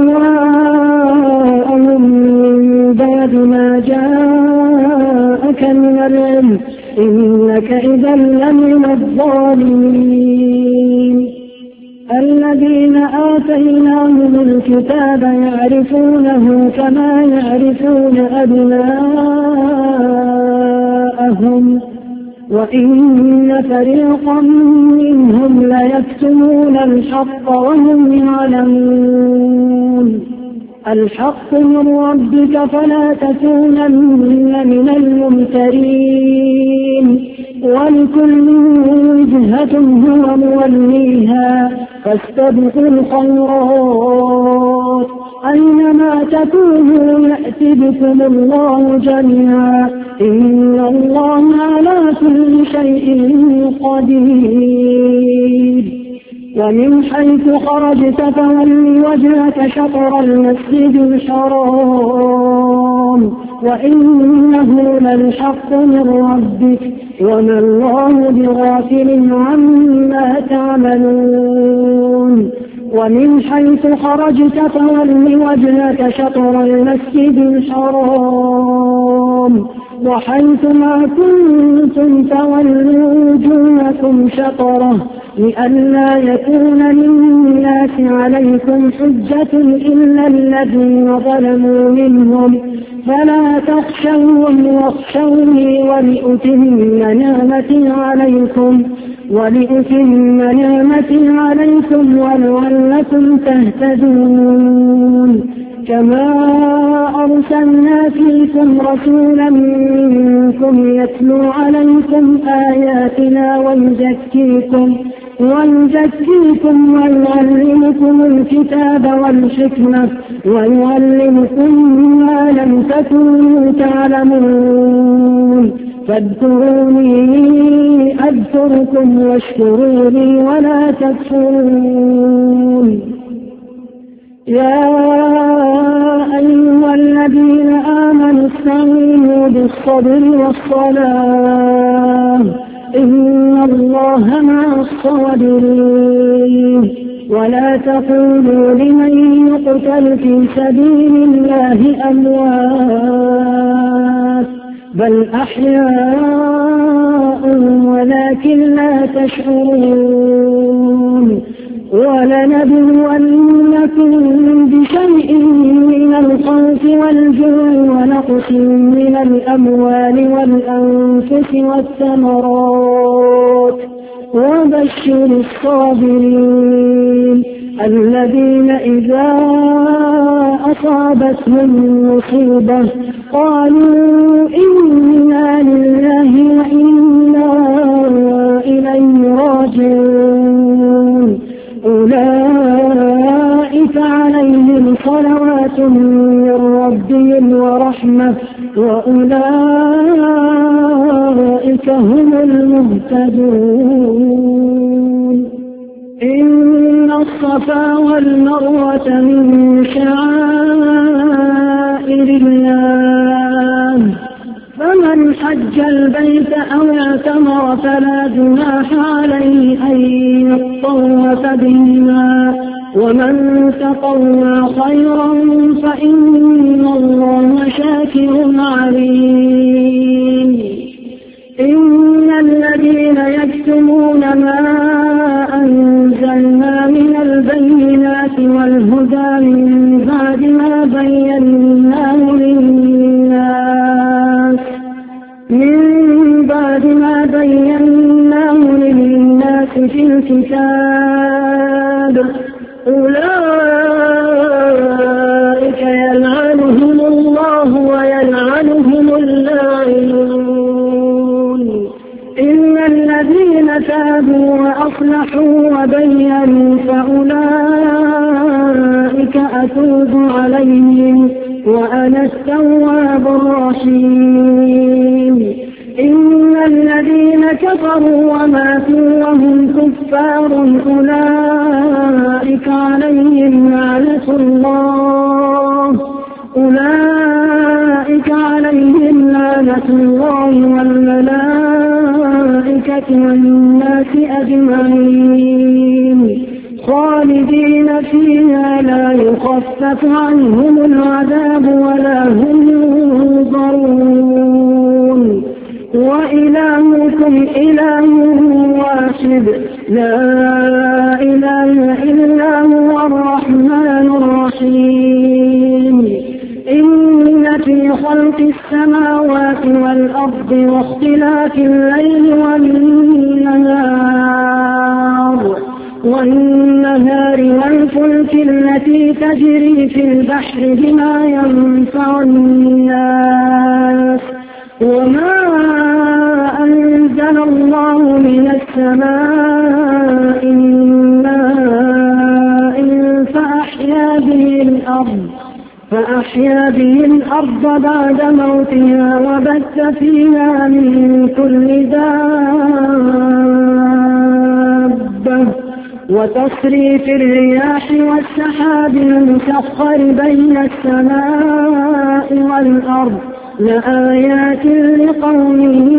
أهواءهم من بعد ما جاءك من العلم إنك إذا لمن الظالمين الذين آتيناهم الكتاب يعرفونه كما يعرفون أبناءهم وإن فريقا منهم ليكتمون الحق وهم يعلمون الحق من ربك فلا تكونن من الممترين ولكل وجهة هو موليها فاستبقوا الخيرات أينما تكونوا يأت بكم الله جميعا إن الله على كل شيء قدير. ومن حيث خرجت فول وجهك شطر المسجد الحرام وإنه للحق من ربك وما الله بغافل عما تعملون. ومن حيث خرجت فول وجهك شطر المسجد الحرام وحيث ما كنتم فولوا وجوهكم شطره لئلا يكون للناس عليكم حجة إلا الذين ظلموا منهم فلا تخشوهم واخشوني ولأتم نعمتي عليكم ولأتم نعمتي عليكم ولعلكم تهتدون. كما أرسلنا فيكم رسولا منكم يتلو عليكم آياتنا ويزكيكم ويزكيكم ويعلمكم الكتاب والحكمة ويعلمكم ما لم تكونوا تعلمون. فاذكروني أذكركم واشكروا لي ولا تكفرون. يا أيها الذين آمنوا استعينوا بالصبر والصلاة إن الله مع الصابرين. ولا تقولوا لمن يقتل في سبيل الله أموات بل أحياء ولكن لا تشعرون. ولنبلونكم بشيء من الخوف والجوع ونقص من الأموال والأنفس والثمرات وبشر الصابرين الذين إذا أصابتهم مصيبة قالوا إنا لله وإنا إليه راجعون. أولئك عليهم صلوات من ربهم ورحمة وأولئك هم المهتدون. إن الصفا والمروة من شعائر الله فمن حج البيت أو اعتمر فلا جناح عليه أن يطوف بهما ومن تطوع خيرا فإن الله شاكر عليم. إن الذين يكتمون ما أنزلنا من البينات والهدى من بعد ما بيناه للناس من بعد ما بيناه للناس في الكتاب أولئك يلعنهم الله ويلعنهم اللاعنون. إلا الذين تابوا وأصلحوا وبينوا فأولئك أتوب عليهم وأنا التواب الرحيم. إن الذين كفروا وماتوا وهم كفار أولئك عليهم لعنة الله أولئك عليهم لعنة الله والملائكة والناس أجمعين خالدين فيها لا يخفف عنهم العذاب ولا هم ينظرون. وإلهكم إله واحد لا إله إلا هو الرحمن الرحيم. إن في خلق السماوات والأرض واختلاف الليل والنهار والنهار والفلك التي تجري في البحر بما ينفع الناس وما أنزل الله من السماء من ماء فأحيا به الأرض فأحيا به الأرض بعد موتها وبث فيها من كل دابة وتصريف الرياح والسحاب المسخر بين السماء والأرض لآيات لقوم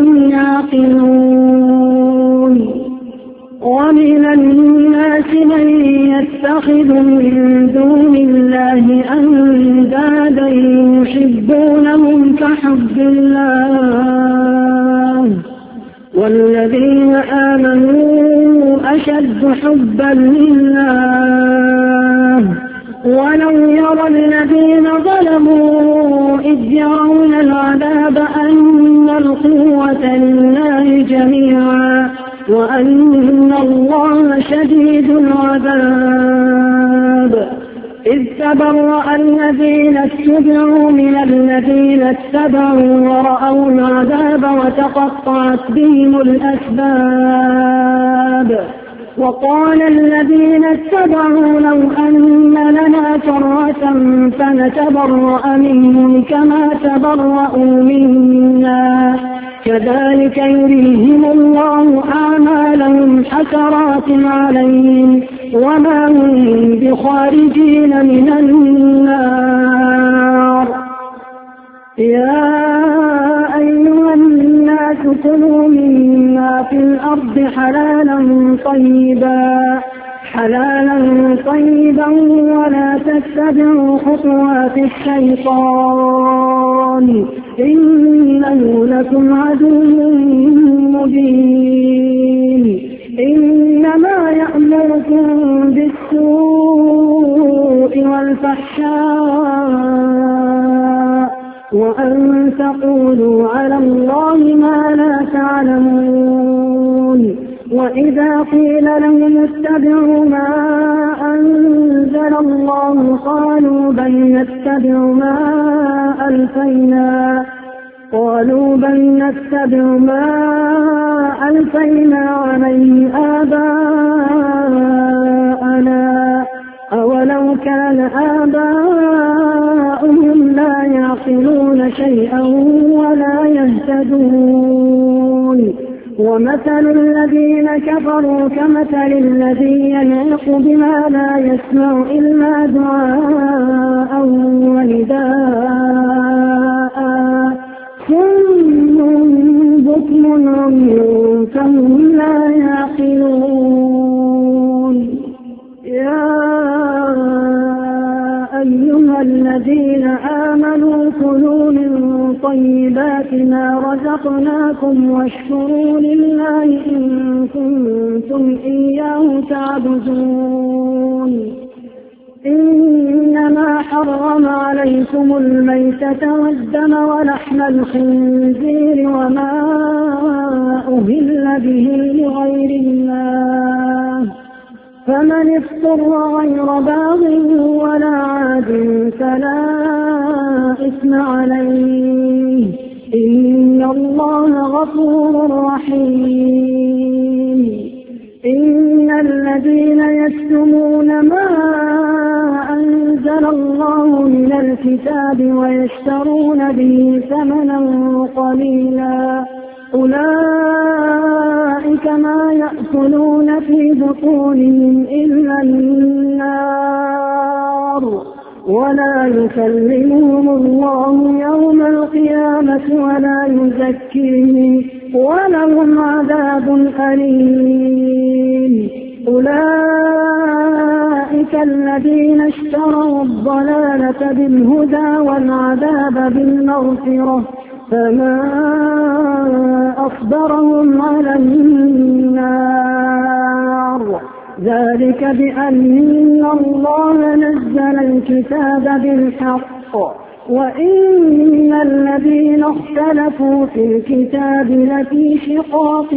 يعقلون. ومن الناس من يتخذ من دون الله أندادا يحبونهم كحب الله والذين آمنوا أشد حبا لله ولو يرى الذين ظلموا إذ يرون العذاب أن القوة لله جميعا وأن الله شديد العذاب. إذ تبرأ الذين اتبعوا من الذين اتبعوا ورأوا العذاب وتقطعت بهم الأسباب. وقال الذين اتبعوا لو أن لنا كرة فنتبرأ منهم كما تبرأوا منا كذلك يريهم الله أعمالهم حسرات عليهم وما هم بخارجين من النار. يا أيها الناس كلوا مما في الأرض حلالا طيبا حلالا طيبا ولا تتبعوا خطوات الشيطان إنه لكم عدو مبين. إنما يأمركم بالسوء والفحشاء وأن تقولوا على الله ما لا تعلمون. وإذا قيل لهم اتبعوا ما أنزل الله قالوا بل نتبع ما ألفينا قالوا بل نتبع ما ألفينا عليه آباءنا أولو كان آباؤهم لا يعقلون شيئا ولا يهتدون. ومثل الذين كفروا كمثل الذي ينعق بما لا يسمع إلا دعاء ونداء ثم بكم عمي فهم لا يعقلون. يا أيها الذين آمنوا كلوا من طيبات ما رزقناكم واشكروا لله إن كنتم إياه تعبدون. إنما حرم عليكم الميتة والدم ولحم الخنزير وما أهل به لغير الله فمن اضطر غير باغ ولا عاد فلا إثم عليه إن الله غفور رحيم. إن الذين يكتمون ما أنزل الله من الكتاب ويشترون به ثمنا قليلا أولئك ما يأكلون في بطونهم إلا النار ولا يكلمهم الله يوم القيامة ولا يزكيهم ولهم عذاب أليم. أولئك الذين اشتروا الضلالة بالهدى والعذاب بالمغفرة فما أصبرهم على النار ذلك بأن الله نزل الكتاب بالحق وإن الذين اختلفوا في الكتاب لفي شقاق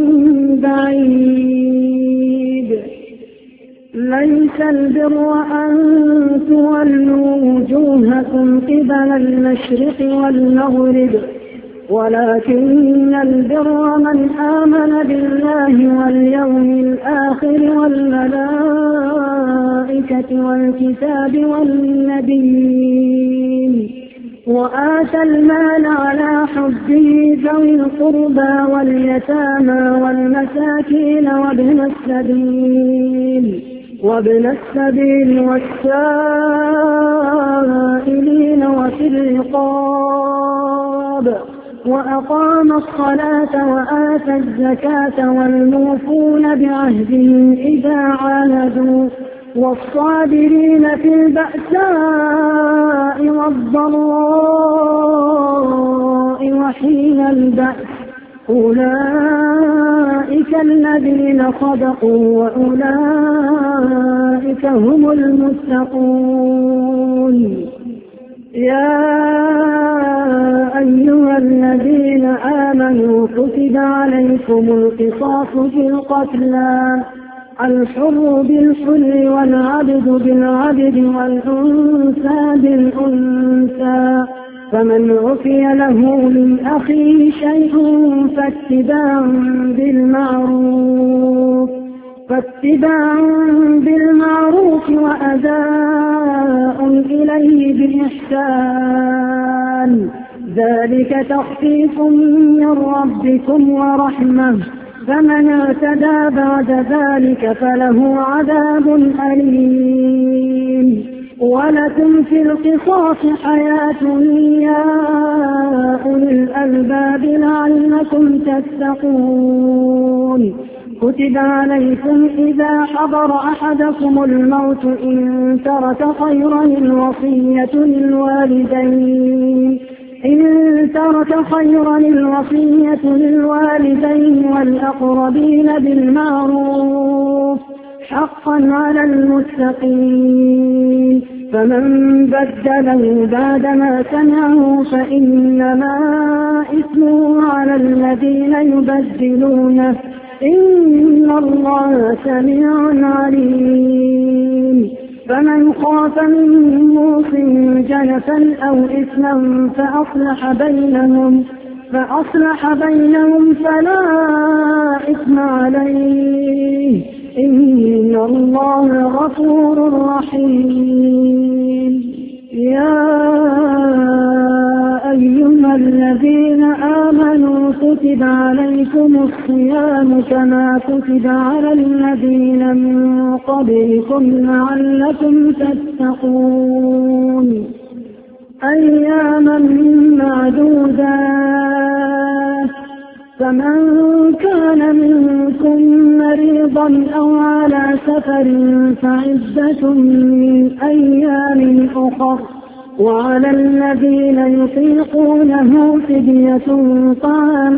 بعيد. ليس البر أن تولوا وجوهكم قبل المشرق والمغرب ولكن البر من آمن بالله واليوم الآخر والملائكة والكتاب والنبيين وآتى المال على حبه ذوي القربى واليتامى والمساكين وابن السبيل وابن السبيل والسائلين وفي الرقاب وأقام الصلاة وآتى الزكاة والموفون بعهدهم إذا عاهدوا والصابرين في البأساء والضراء وحين البأس أولئك الذين صدقوا وأولئك هم المتقون. يا أيها الذين آمنوا كتب عليكم القصاص في القتلى الحر بالحر والعبد بالعبد والأنثى بالأنثى فمن عفي له من أخيه شيء فاتباع بالمعروف فاتباع بالمعروف وأداء إليه بإحسان ذلك تخفيف من ربكم ورحمة فمن اعتدى بعد ذلك فله عذاب أليم. ولكم في القصاص حياة يا أولي الألباب لعلكم تتقون. كتب عليكم إذا حضر أحدكم الموت إن ترك خيرا الوصية للوالدين إن ترك خيرا الوصية للوالدين والأقربين بالمعروف حقا على المتقين فمن بدله بعدما سمعه فإنما إثمه على الذين يبدلونه إن الله سميع عليم. فمن خاف من موص جنفا أو إثما فأصلح بينهم فأصلح بينهم فلا إثم عليه إن الله غفور رحيم. يا أيها الذين آمنوا كتب عليكم الصيام كما كتب على الذين من قبلكم لعلكم تتقون. أياما معدودات فمن كان منكم مريضا أو على سفر فعدة من أيام أخر وعلى الذين يطيقونه فدية طعام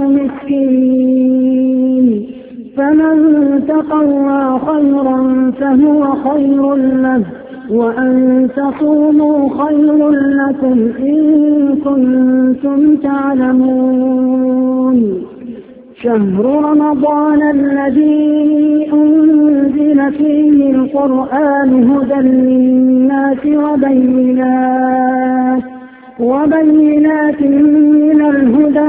مسكين فمن تطوع خيرا فهو خير له وأن تصوموا خير لكم إن كنتم تعلمون. شهر رمضان الذي أنزل فيه القرآن هدى للناس وبينات وبينات من الهدى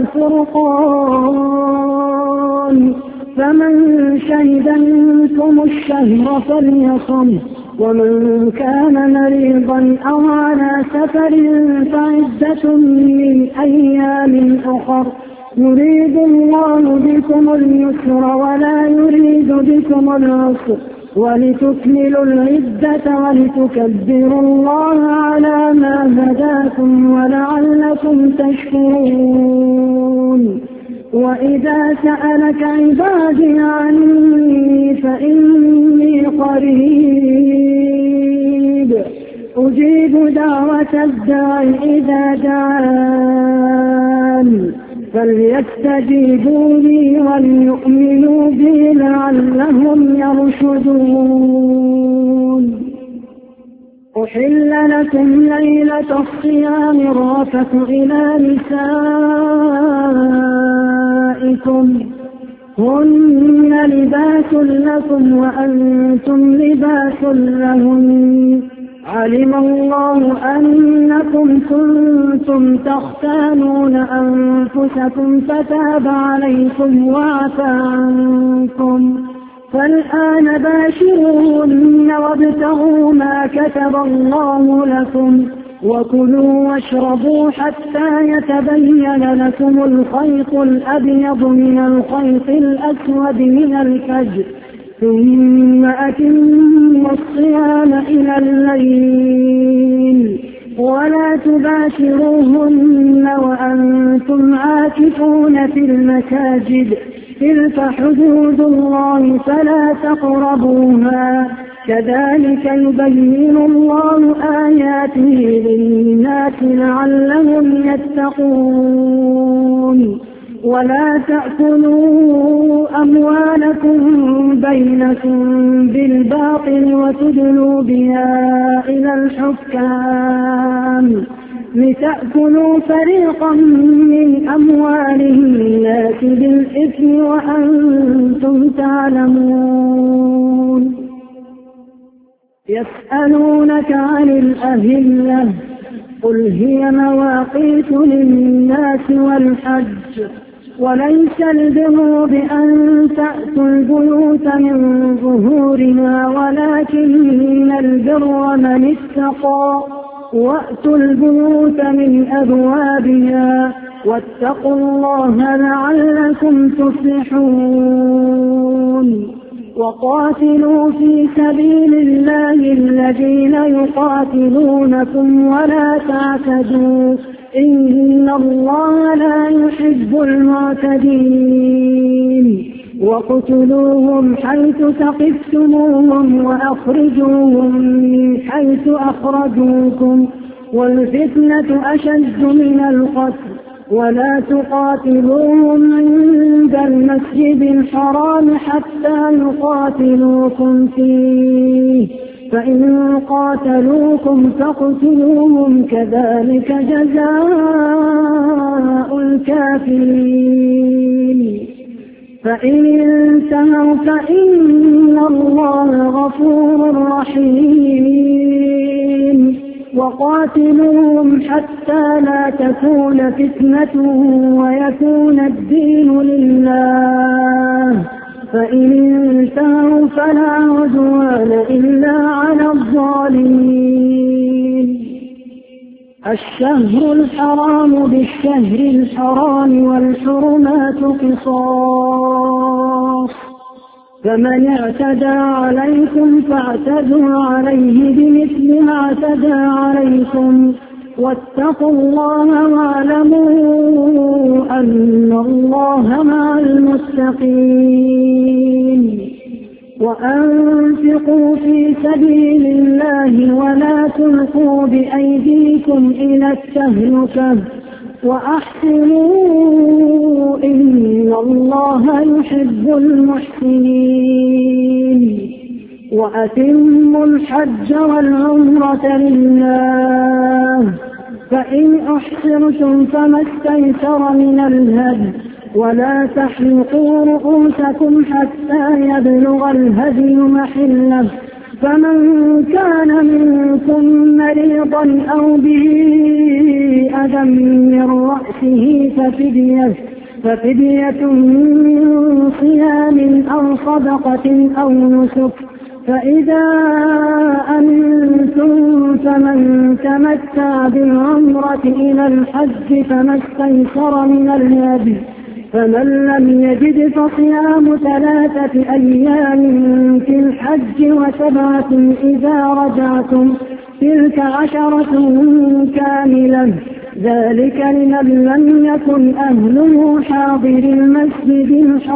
والفرقان فمن شهد منكم الشهر فليصم ومن كان مريضا أو على سفر فعدة من أيام أخر يريد الله بكم اليسر ولا يريد بكم العسر ولتكملوا العدة ولتكبروا الله على ما هداكم ولعلكم تشكرون. وإذا سألك عبادي عني فإني قريب أجيب دعوة الداعي إذا دعان فليستجيبوا لي وليؤمنوا بي لعلهم يرشدون. أحل لكم ليلة الصيام الرفث إلى نسائكم هن لباس لكم وأنتم لباس لهن علم الله أنكم كنتم تختانون أنفسكم فتاب عليكم وعفى عنكم فالآن باشروهن وابتغوا ما كتب الله لكم وكلوا واشربوا حتى يتبين لكم الخيط الأبيض من الخيط الأسود من الفجر ثم أتموا الصيام إلى الليل ولا تباشروهن وأنتم عاكفون في المساجد تلك حدود الله فلا تقربوها كذلك يبين الله آياته للناس لعلهم يتقون ولا تأكلوا أموالكم بينكم بالباطل وتدلوا بها إلى الحكام لتأكلوا فريقا من أموالهم الناس بالإثم وأنتم تعلمون يسألونك عن الأهلة قل هي مواقيت للناس والحج وليس البر بأن تأتوا البيوت من ظهورها ولكن البر من اتقى وأتوا البيوت من أبوابها واتقوا الله لعلكم تفلحون وقاتلوا في سبيل الله الذين يقاتلونكم ولا تعتدوا إن الله لا يحب المعتدين وقتلوهم حيث ثقفتموهم وأخرجوهم من حيث أخرجوكم والفتنة أشد من القتل ولا تقاتلوهم عند المسجد الحرام حتى يقاتلوكم فيه فإن قاتلوكم فاقتلوهم كذلك جزاء الكافرين فإن انتهوا فإن الله غفور رحيم وقاتلوهم حتى لا تكون فتنة ويكون الدين لله فإن انتهوا فلا عدوان إلا على الظالمين الشهر الحرام بالشهر الحرام والحرمات قصاص فمن اعتدى عليكم فاعتدوا عليه بمثل ما اعتدى عليكم واتقوا الله واعلموا أن الله مع المتقين وأنفقوا في سبيل الله ولا تلقوا بأيديكم إلى التهلكة وأحسنوا إن الله يحب المحسنين وأتموا الحج والعمرة لله فإن أحسنتم فما استيسر من الهدي ولا تحلقوا رؤوسكم حتى يبلغ الهدي محله فمن كان منكم مريضا أو به أذى من رأسه ففدية ففدية من صيام أو صدقة أو نسك فإذا أمنتم فمن تمتع بالعمرة إلى الحج فما استيسر من الهدي فمن لم يجد فصيام ثلاثة أيام في الحج وسبعة إذا رجعتم تلك عشرة كاملة ذلك لمن لم يكن أهله حاضر المسجد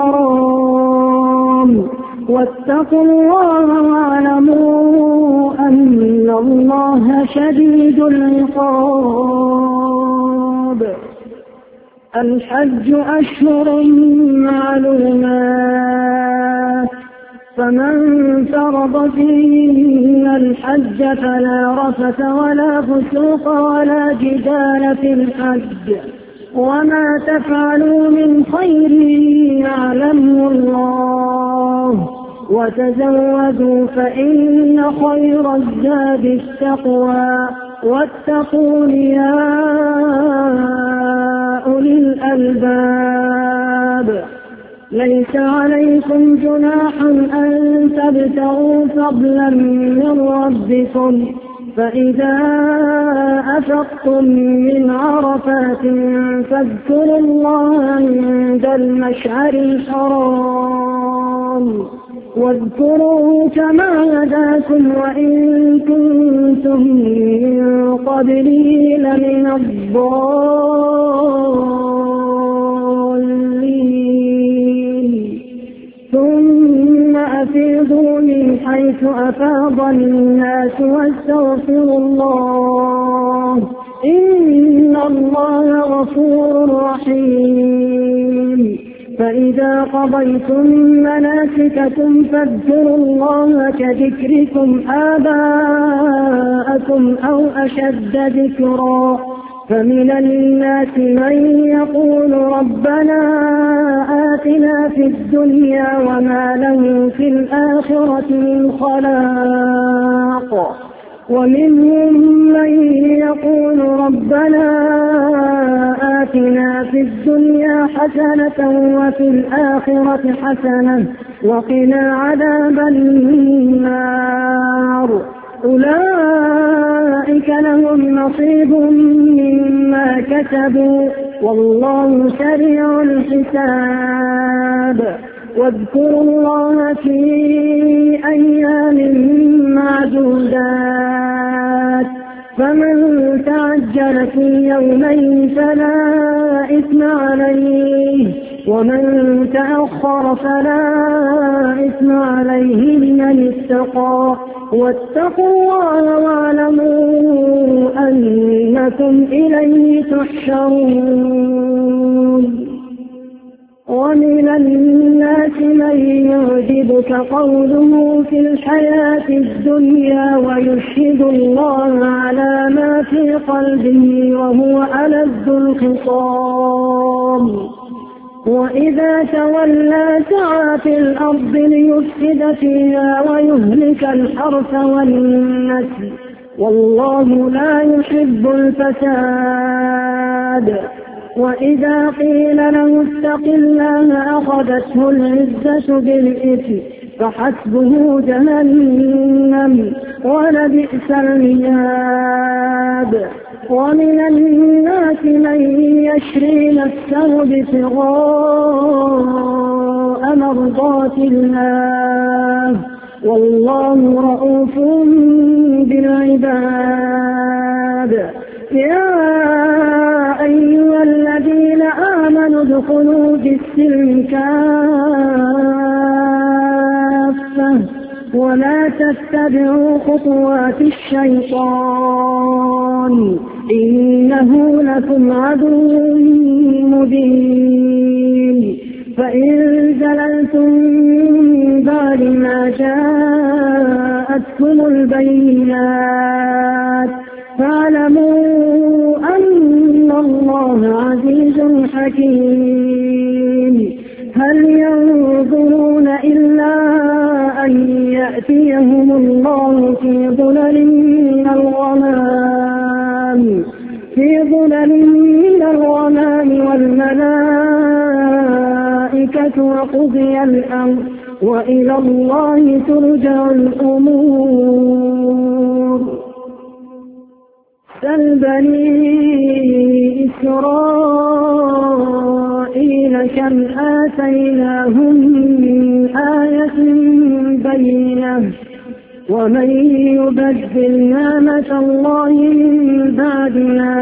الحرام واتقوا الله واعلموا أن الله شديد العقاب الحج أشهر معلومات فمن فرض فيهن الحج فلا رفث ولا فسوق ولا جدال في الحج وما تفعلوا من خير يعلمه الله وتزودوا فإن خير الزاد التقوى واتقون يا أولي الألباب. ليس عليكم جناح أن تبتغوا فضلا من ربكم فإذا أفضتم من عرفات فاذكروا الله عند المشعر الحرام واذكروه كما هداكم وإن كنتم من قبله لمن الضالين. ثم أفيضوا من حيث أفاض الناس واستغفروا الله إن الله غفور رحيم. فإذا قضيتم مناسككم فاذكروا الله كذكركم آباءكم أو أشد ذكرا. فمن الناس من يقول ربنا آتنا في الدنيا وما له في الآخرة من خلاق ومنهم من يقول ربنا آتنا في الدنيا حسنة وفي الآخرة حسنة وقنا عذاب النار. أولئك لهم نصيب مما كسبوا والله سريع الحساب. واذكروا الله في أيام معدودات فمن تعجل في يومين فلا إثم عليه ومن تأخر فلا إثم عليه لمن اتقى واتقوا الله واعلموا أنكم إليه تحشرون. ومن الناس من يعجبك قوله في الحياة الدنيا ويشهد الله على ما في قلبه وهو ألد الخصام وإذا تولى سعى في الأرض ليفسد فيها ويهلك الحرث والنسل والله لا يحب الفساد. وإذا قيل له اتق الله أخذته العزة بالإثم فحسبه جهنم ولبئس المهاد. ومن الناس من يشري نفسه ابتغاء مرضات الله والله رؤوف بالعباد. يا أيها الذين آمنوا ادخلوا في السلم كافة ولا تتبعوا خطوات الشيطان إنه لكم عدو مبين. فإن زللتم من بعد ما جاءتكم البينات فاعلموا أن الله عزيز حكيم. هل ينظرون إلا أن يأتيهم الله في ظلل من الغمام في ظلل من الغمام والملائكة وقضي الأمر وإلى الله ترجع الأمور. سل بني إسرائيل كم آتيناهم من آية بينة ومن يبدل نعمة الله من بعد ما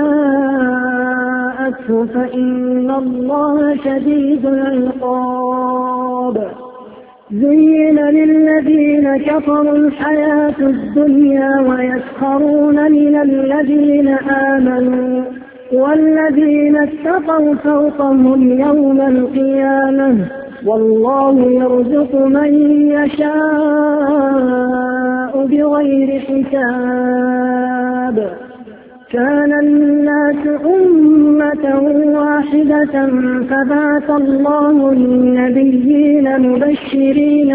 جاءته فإن الله شديد العقاب. زين للذين كفروا الحياة الدنيا ويسخرون من الذين آمنوا والذين اتقوا فوقهم يوم القيامة والله يرزق من يشاء بغير حساب. كان الناس أمة واحدة فبعث الله النبيين مبشرين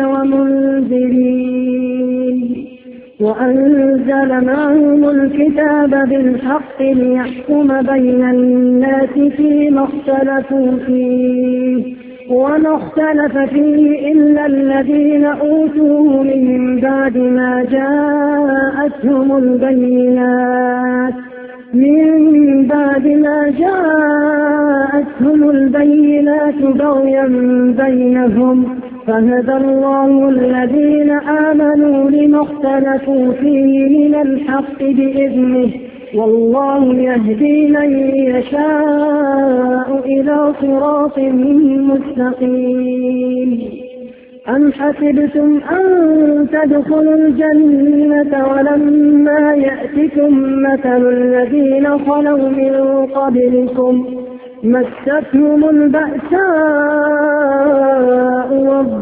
ومنذرين وأنزل معهم الكتاب بالحق ليحكم بين الناس فيما اختلفوا فيه وما اختلف فيه إلا الذين أوتوه من بعد ما جاءتهم البينات من بعد ما جاءتهم البينات بغيا بينهم فهدى الله الذين آمنوا لما اختلفوا فيه من الحق بإذنه والله يهدي من يشاء إلى صراط مستقيم. أم حسبتم أن تدخلوا الجنة ولما يأتكم مثل الذين خلوا من قبلكم مستهم البأساء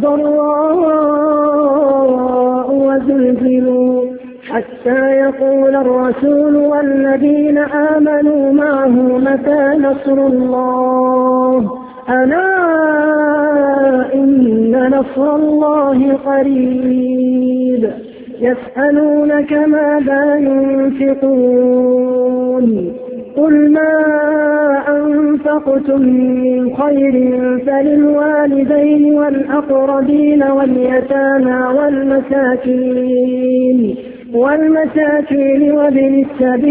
والضراء وزلزلوا حتى يقول الرسول والذين آمنوا معه متى نصر الله ألا إن نصر الله قريب. يسألونك ماذا ينفقون قل ما أنفقتم من خير فللوالدين والأقربين واليتامى والمساكين والمساكين وابن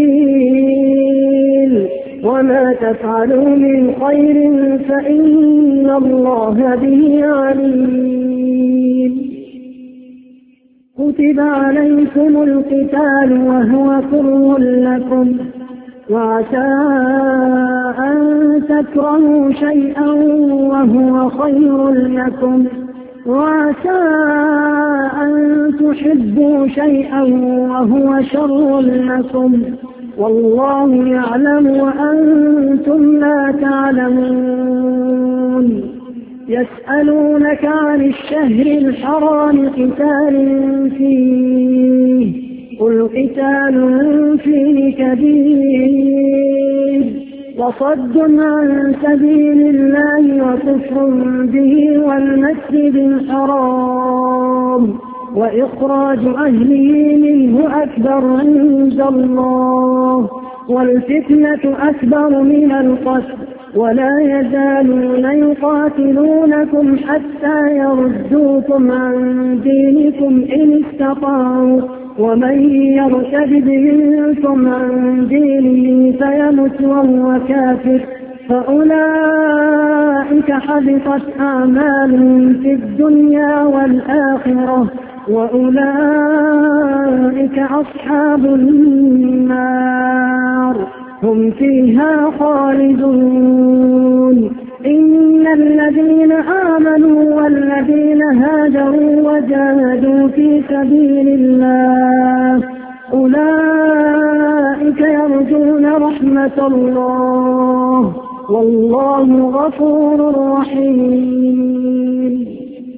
السبيل وما تفعلوا من خير فإن الله به عليم. كتب عليكم القتال وهو كره لكم وعسى أن تكرهوا شيئا وهو خير لكم وعسى أن تحبوا شيئا وهو شر لكم والله يعلم وأنتم لا تعلمون. يسألونك عن الشهر الحرام قتال فيه قل قتال فيه كبير وصد عن سبيل الله وكفر به والمسجد الحرام وإخراج أهله منه أكبر عند الله والفتنة أكبر من القتل ولا يزالون يقاتلونكم حتى يردوكم عن دينكم إن استطاعوا ومن يرتد منكم عن دينه فيمت وهو كافر فأولئك حبطت أعمالهم في الدنيا والآخرة وأولئك أصحاب النار هم فيها خالدون. إن الذين آمنوا والذين هاجروا وجاهدوا في سبيل الله أولئك يرجون رحمة الله والله غفور رحيم.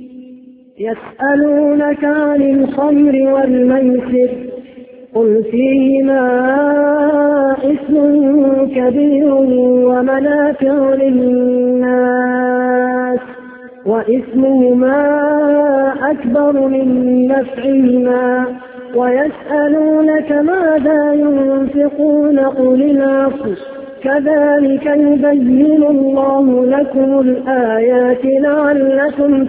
يسألونك عن الخمر والميسر قل فيهما إثم كبير ومنافع للناس وإثمهما أكبر من نفعهما ويسألونك ماذا ينفقون قل العفو كذلك يبين الله لكم الآيات لعلكم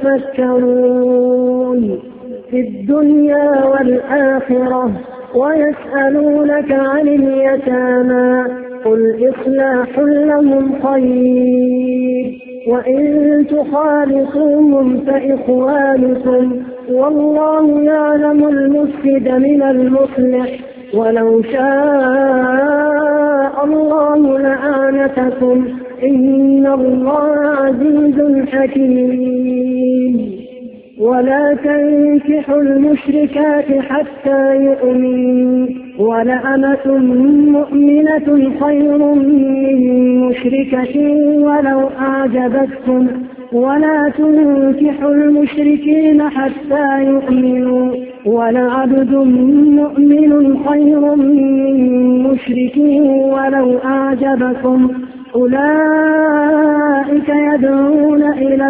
تتفكرون في الدنيا والآخرة. ويسألونك عن اليتامى قل إصلاح لهم خير وإن تخالطوهم فإخوانكم والله يعلم المفسد من المصلح ولو شاء الله لأعنتكم إن الله عزيز حكيم. ولا تنكحوا المشركات حتى يؤمنوا ولأمة مؤمنة خير من مشركة ولو أعجبتكم ولا تنكحوا المشركين حتى يؤمنوا ولعبد مؤمن خير من مشرك ولو أعجبكم أولئك يدعون إلى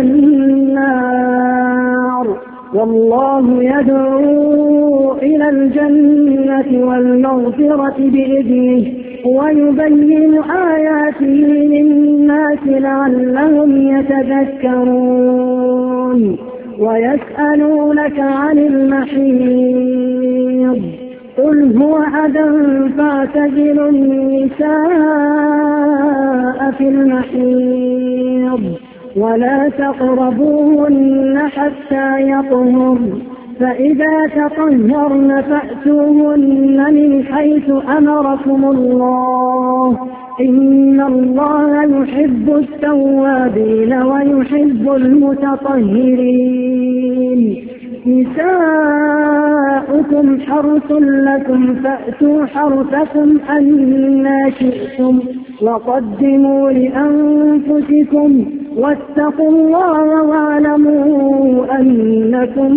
النار والله يدعو إلى الجنة والمغفرة بإذنه ويبين آياته للناس لعلهم يتذكرون ويسألونك عن المحيض قل هو أذى فاعتزلوا النساء في المحيض ولا تقربوهن حتى يطهرن فإذا تطهرن فأتوهن من حيث أمركم الله إن الله يحب التوابين ويحب المتطهرين نساؤكم حرث لكم فأتوا حرثكم أنى شئتم وقدموا لأنفسكم واتقوا الله واعلموا أنكم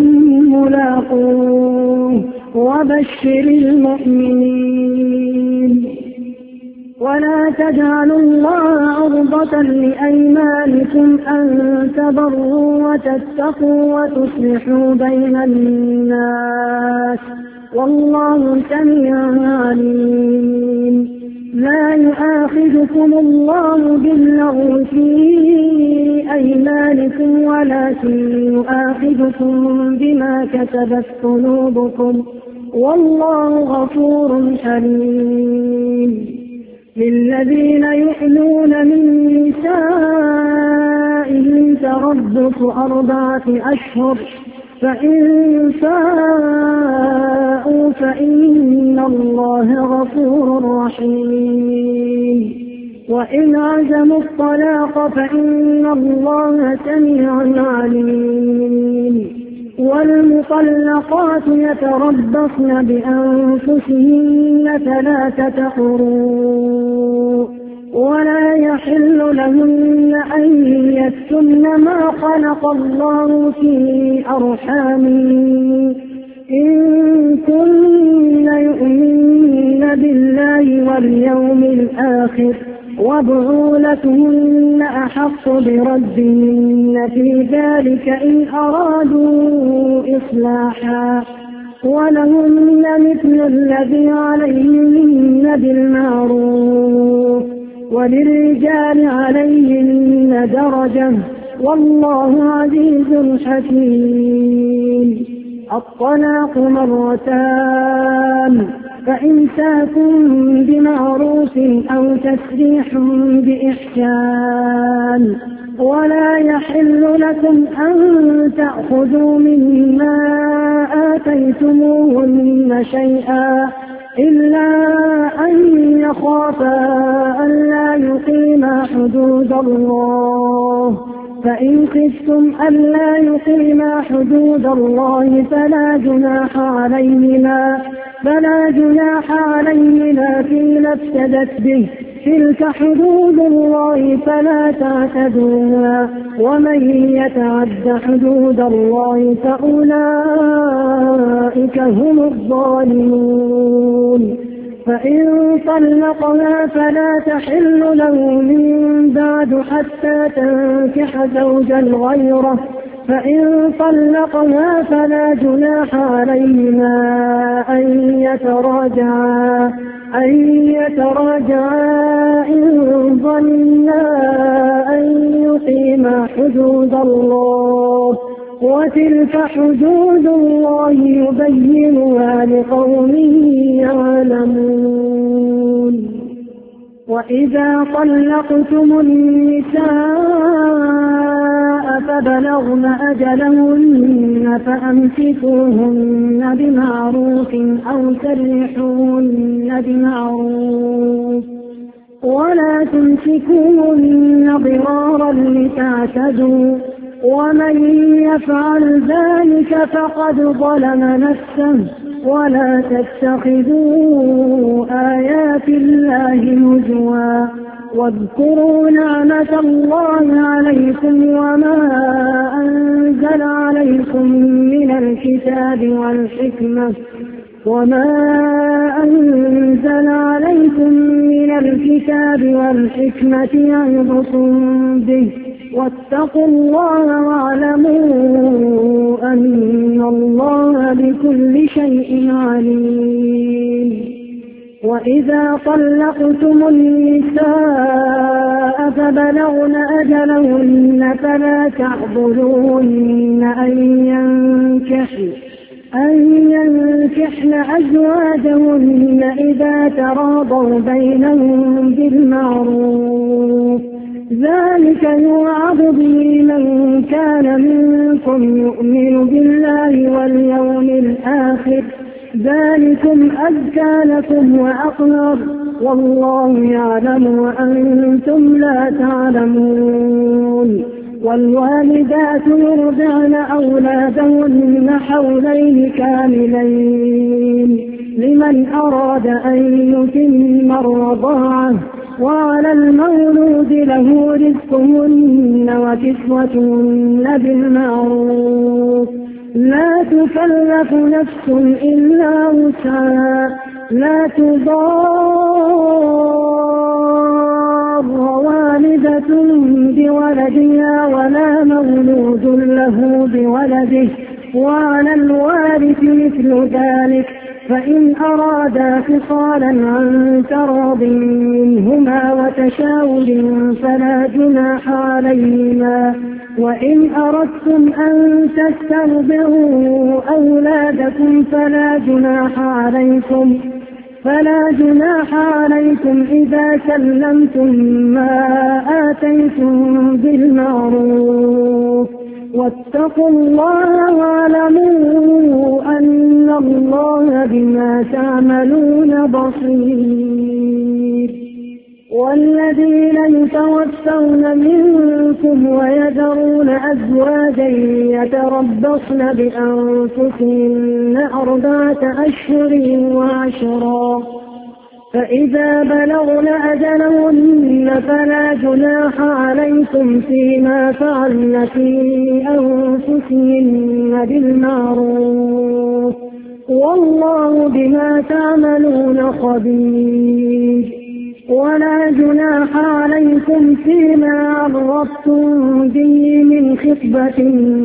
ملاقوه وبشر المؤمنين ولا تجعلوا الله عرضة لأيمانكم أن تبروا وتتقوا وتصلحوا بين الناس والله سميع عليم لا يؤاخذكم الله باللغو في أيمانكم ولكن يؤاخذكم بما كسبت قلوبكم والله غفور حليم للذين يؤلون من نسائهم تربص أربعة أشهر فإن فاءوا فإن الله غفور رحيم وإن عزموا الطلاق فإن الله سميع عليم والمطلقات يتربصن بأنفسهن ثلاثة قروء ولا يحل لهن أن يكتمن ما خلق الله في أرحامهن إن كن يؤمن بالله واليوم الآخر وبعولتهن أحق بردهن في ذلك إن أرادوا إصلاحا ولهن مثل الذي عليهن بالمعروف وللرجال عليهن درجة والله عزيز حكيم الطلاق مرتان فإمساك بمعروف أو تسريح بإحسان ولا يحل لكم أن تأخذوا مما آتيتموهن شيئا إلا أن يخافا ألا يقيما حدود الله فإن خفتم ألا يقيما حدود الله فلا جناح عليهما فلا جناح عليهما فيما افتدت به تلك حدود الله فلا تعتدوها ومن يتعد حدود الله فأولئك هم الظالمون فإن طلقها فلا تحل له من بعد حتى تنكح زوجا غيره فإن طلقها فلا جناح عليهما أن يتراجعا أن يتراجعا إن ظنا أن يقيما حدود الله وتلك حدود الله يبينها لقوم يعلمون وإذا طلقتم النساء فبلغن أجلهن فأمسكوهن بمعروف أو سرحوهن بمعروف ولا تمسكوهن ضرارا لتعتدوا ومن يفعل ذلك فقد ظلم نفسه ولا تتخذوا آيات الله هزوا واذكروا نعمة الله عليكم وما أنزل عليكم من الكتاب والحكمة وما أنزل عليكم من الكتاب والحكمة يعظكم به واتقوا الله واعلموا أن الله بكل شيء عليم. وإذا طلقتم النساء فبلغن أجلهن فلا تعضلوهن أن ينكحن أن ينكحن أزواجهن إذا تراضوا بينهم بالمعروف ذلك يوعظ به من كان منكم يؤمن بالله واليوم الآخر ذلكم أزكى لكم وأطهر والله يعلم وأنتم لا تعلمون. والوالدات يرضعن أولادهن حولين كاملين لمن أراد أن يتم الرضاعة وعلى المولود له رزقهن وكسوتهن بالمعروف لا تكلف نفس إلا وسعها لا تضار والدة بولدها ولا مولود له بولده وعلى الوارث مثل ذلك فإن أرادا فصالا عن تراض منهما وتشاور فلا جناح عليهما. وإن أردتم أن تسترضعوا أولادكم فلا جناح عليكم فلا جناح عليكم إذا سلمتم ما آتيتم بالمعروف واتقوا الله واعلموا أن الله بما تعملون بصير. والذين يتوفون منكم ويذرون أزواجا يتربصن بأنفسهن أربعة أشهر وعشرا فإذا بلغن أجلهن فلا جناح عليكم فيما فعلن في أنفسهن بالمعروف والله بما تعملون خبير. ولا جناح عليكم فيما عرضتم به من خطبة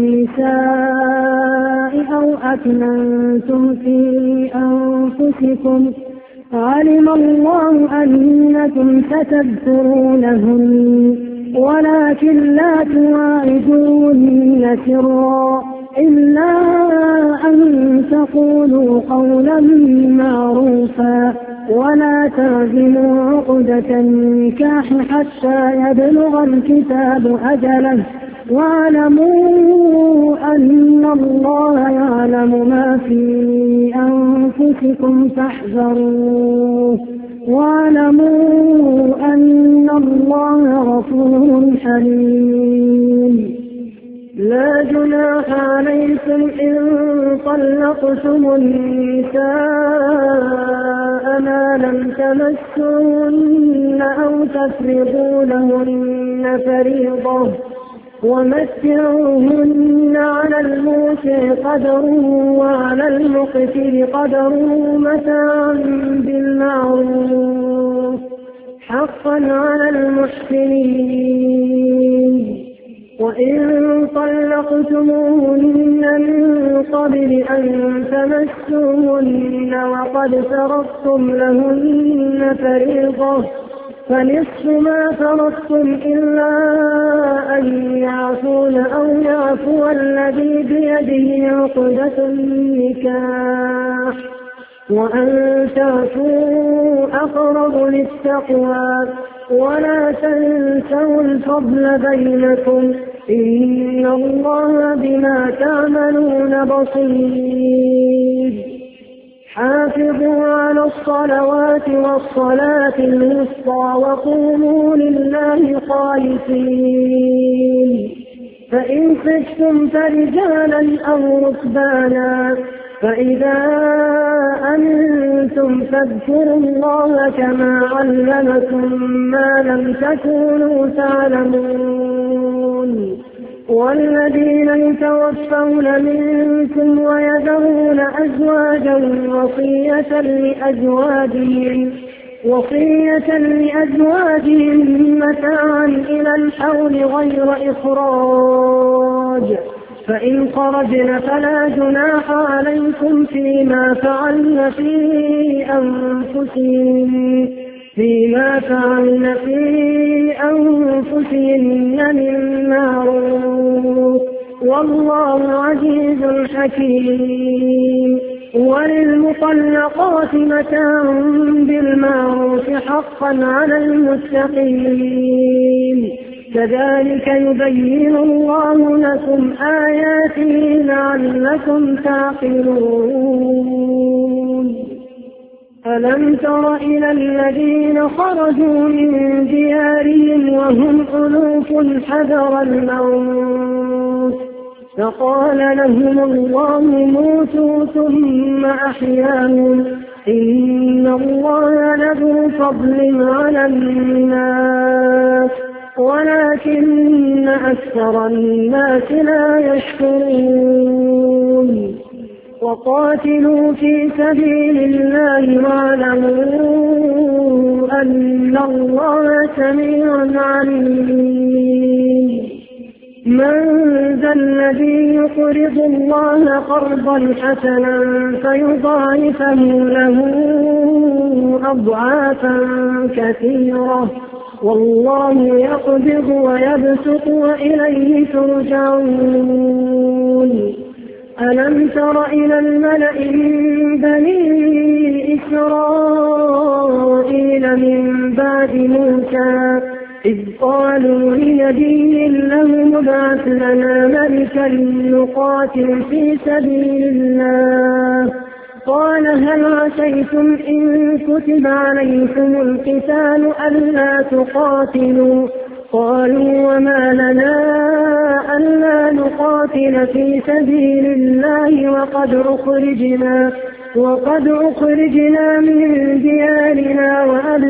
النساء أو أكننتم في أنفسكم علم الله أنكم ستذكرونهن ولكن لا تواعدوهن سرا إلا أن تقولوا قولا معروفا ولا تعزموا عقدة النكاح حتى يبلغ الكتاب أجله واعلموا أن الله يعلم ما في أنفسكم فاحذروه واعلموا أن الله غفور حليم. لا جناح عليكم إن طلقتم النساء ما لم تمسوهن أو تفرضوا لهن فريضة ومتعوهن على الموسع قدره وعلى المقتر قدره متاعا بالمعروف حقا على المحسنين. وإن طلقتموهن من قبل أن تمسوهن وقد فرضتم لهن فريضة فنصف ما فرضتم إلا أن يعفون أو يعفو الذي بيده عقدة النكاح وأن تعفوا أقرب للتقوى ولا تنسوا الفضل بينكم إن الله بما تعملون بصير. حافظوا على الصلوات والصلاة الوسطى وقوموا لله قانتين. فإن خفتم فرجالا أو ركبانا فإذا أنتم فاذكروا الله كما علمكم ما لم تكونوا تعلمون والذين يتوفون منكم ويذرون أزواجا وصية لأزواجهم وصية لأزواجهم متاعا إلى الحول غير إخراج، فإن خرجن فلا جناح عليكم فيما فعلن في أنفسهن فيما فعلن في أنفسهن من معروف، والله عزيز حكيم. وللمطلقات متاع بالمعروف حقا على المتقين، كذلك يبين الله لكم آياته لعلكم تعقلون. ألم تر إلى الذين خرجوا من ديارهم وهم ألوف حذر الموت فقال لهم الله موتوا ثم أحياهم، إن الله لذو فضل على الناس ولكن أكثر الناس لا يشكرون. وقاتلوا في سبيل الله واعلموا أن الله سميع عليم. من ذا الذي يقرض الله قرضا حسنا فيضاعفه له أضعافا كثيرة، والله يقبض ويبسط وإليه ترجعون. ألم تر إلى الملأ من بني إسرائيل من بعد موسى إذ قالوا لنبي له ابعث لنا ملكا نقاتل في سبيل الله، قال هل عسيتم إن كتب عليكم القتال ألا تقاتلوا؟ قالوا وما لنا ألا نقاتل في سبيل الله وقد أخرجنا وقد أخرجنا من ديارنا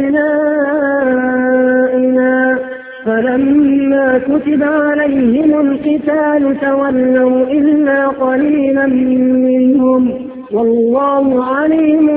وأبنائنا، فلما كتب عليهم القتال تولوا إلا قليلا منهم، والله عليم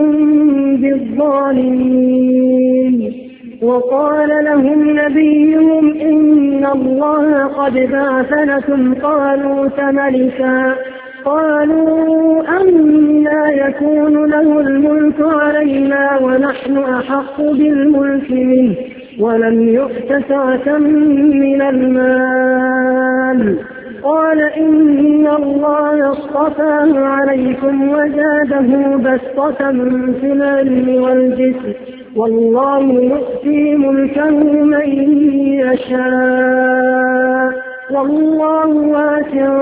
بالظالمين. وقال لهم نبيهم إن الله قد بعث لكم طالوت ملكا، قالوا أنى يكون له الملك علينا ونحن أحق بالملك منه ولم يؤت سعة من المال، قال إن الله اصطفاه عليكم وزاده بسطة في العلم والجسم، والله يؤتي ملكه من يشاء والله واسع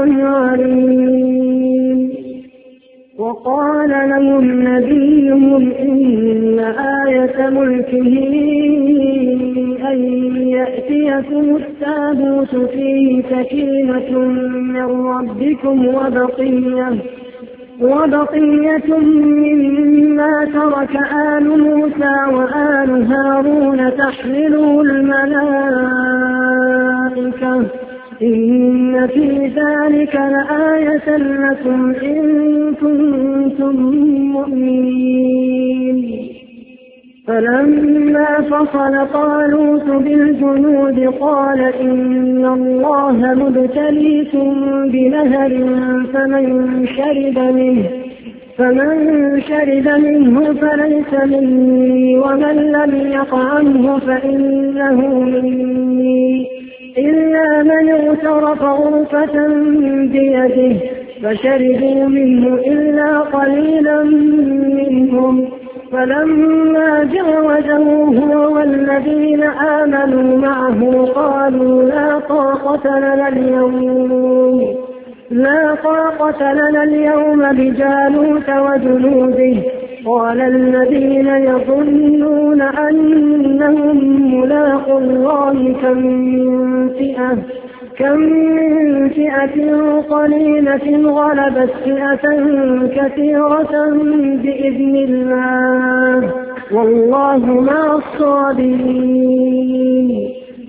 عليم. وقال لهم نبيهم إن آية ملكه أن يأتيكم التابوت فيه سكينة من ربكم وبقية وبقية مما ترك آل موسى وآل هارون تحمله الملائكة، إن في ذلك لآية لكم إن كنتم مؤمنين. فلما فصل طالوت بالجنود قال إن الله مبتليكم بنهر فمن شرب منه فمن شرب منه فليس مني ومن لم يطعمه فإنه مني إلا من اغترف غرفة بيده، فشربوا منه إلا قليلا منهم. فلما جاوزه هو والذين آمنوا معه قالوا لا طاقة لنا اليوم لا طاقة لنا اليوم بجالوت وجنوده. قال الذين يظنون أنهم ملاقو الله كم من فئة كم من فئة قليلة غلبت فئة كثيرة بإذن الله والله مع الصابرين.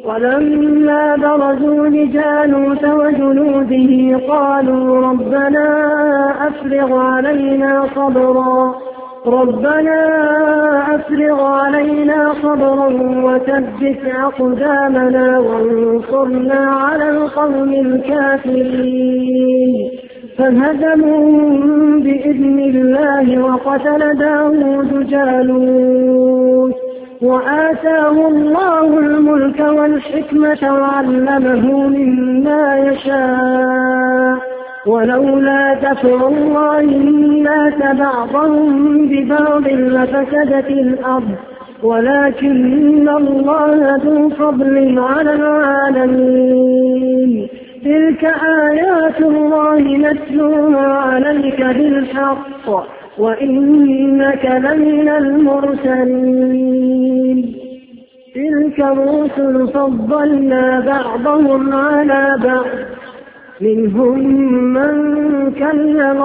ولما برزوا لجالوت وجنوده قالوا ربنا أفرغ علينا صبرا ربنا أفرغ علينا صبرا وثبت أقدامنا وانصرنا على القوم الكافرين فهزموهم بإذن الله وقتل داود جالوت وآتاه الله الملك والحكمة وعلمه مما يشاء ولولا دفع الله الناس بعضهم ببعض لفسدت الأرض ولكن الله ذو فضل على العالمين تلك آيات الله نتلوها عليك بالحق وإنك لمن المرسلين تلك الرسل فضلنا بعضهم على بعض منهم من كلم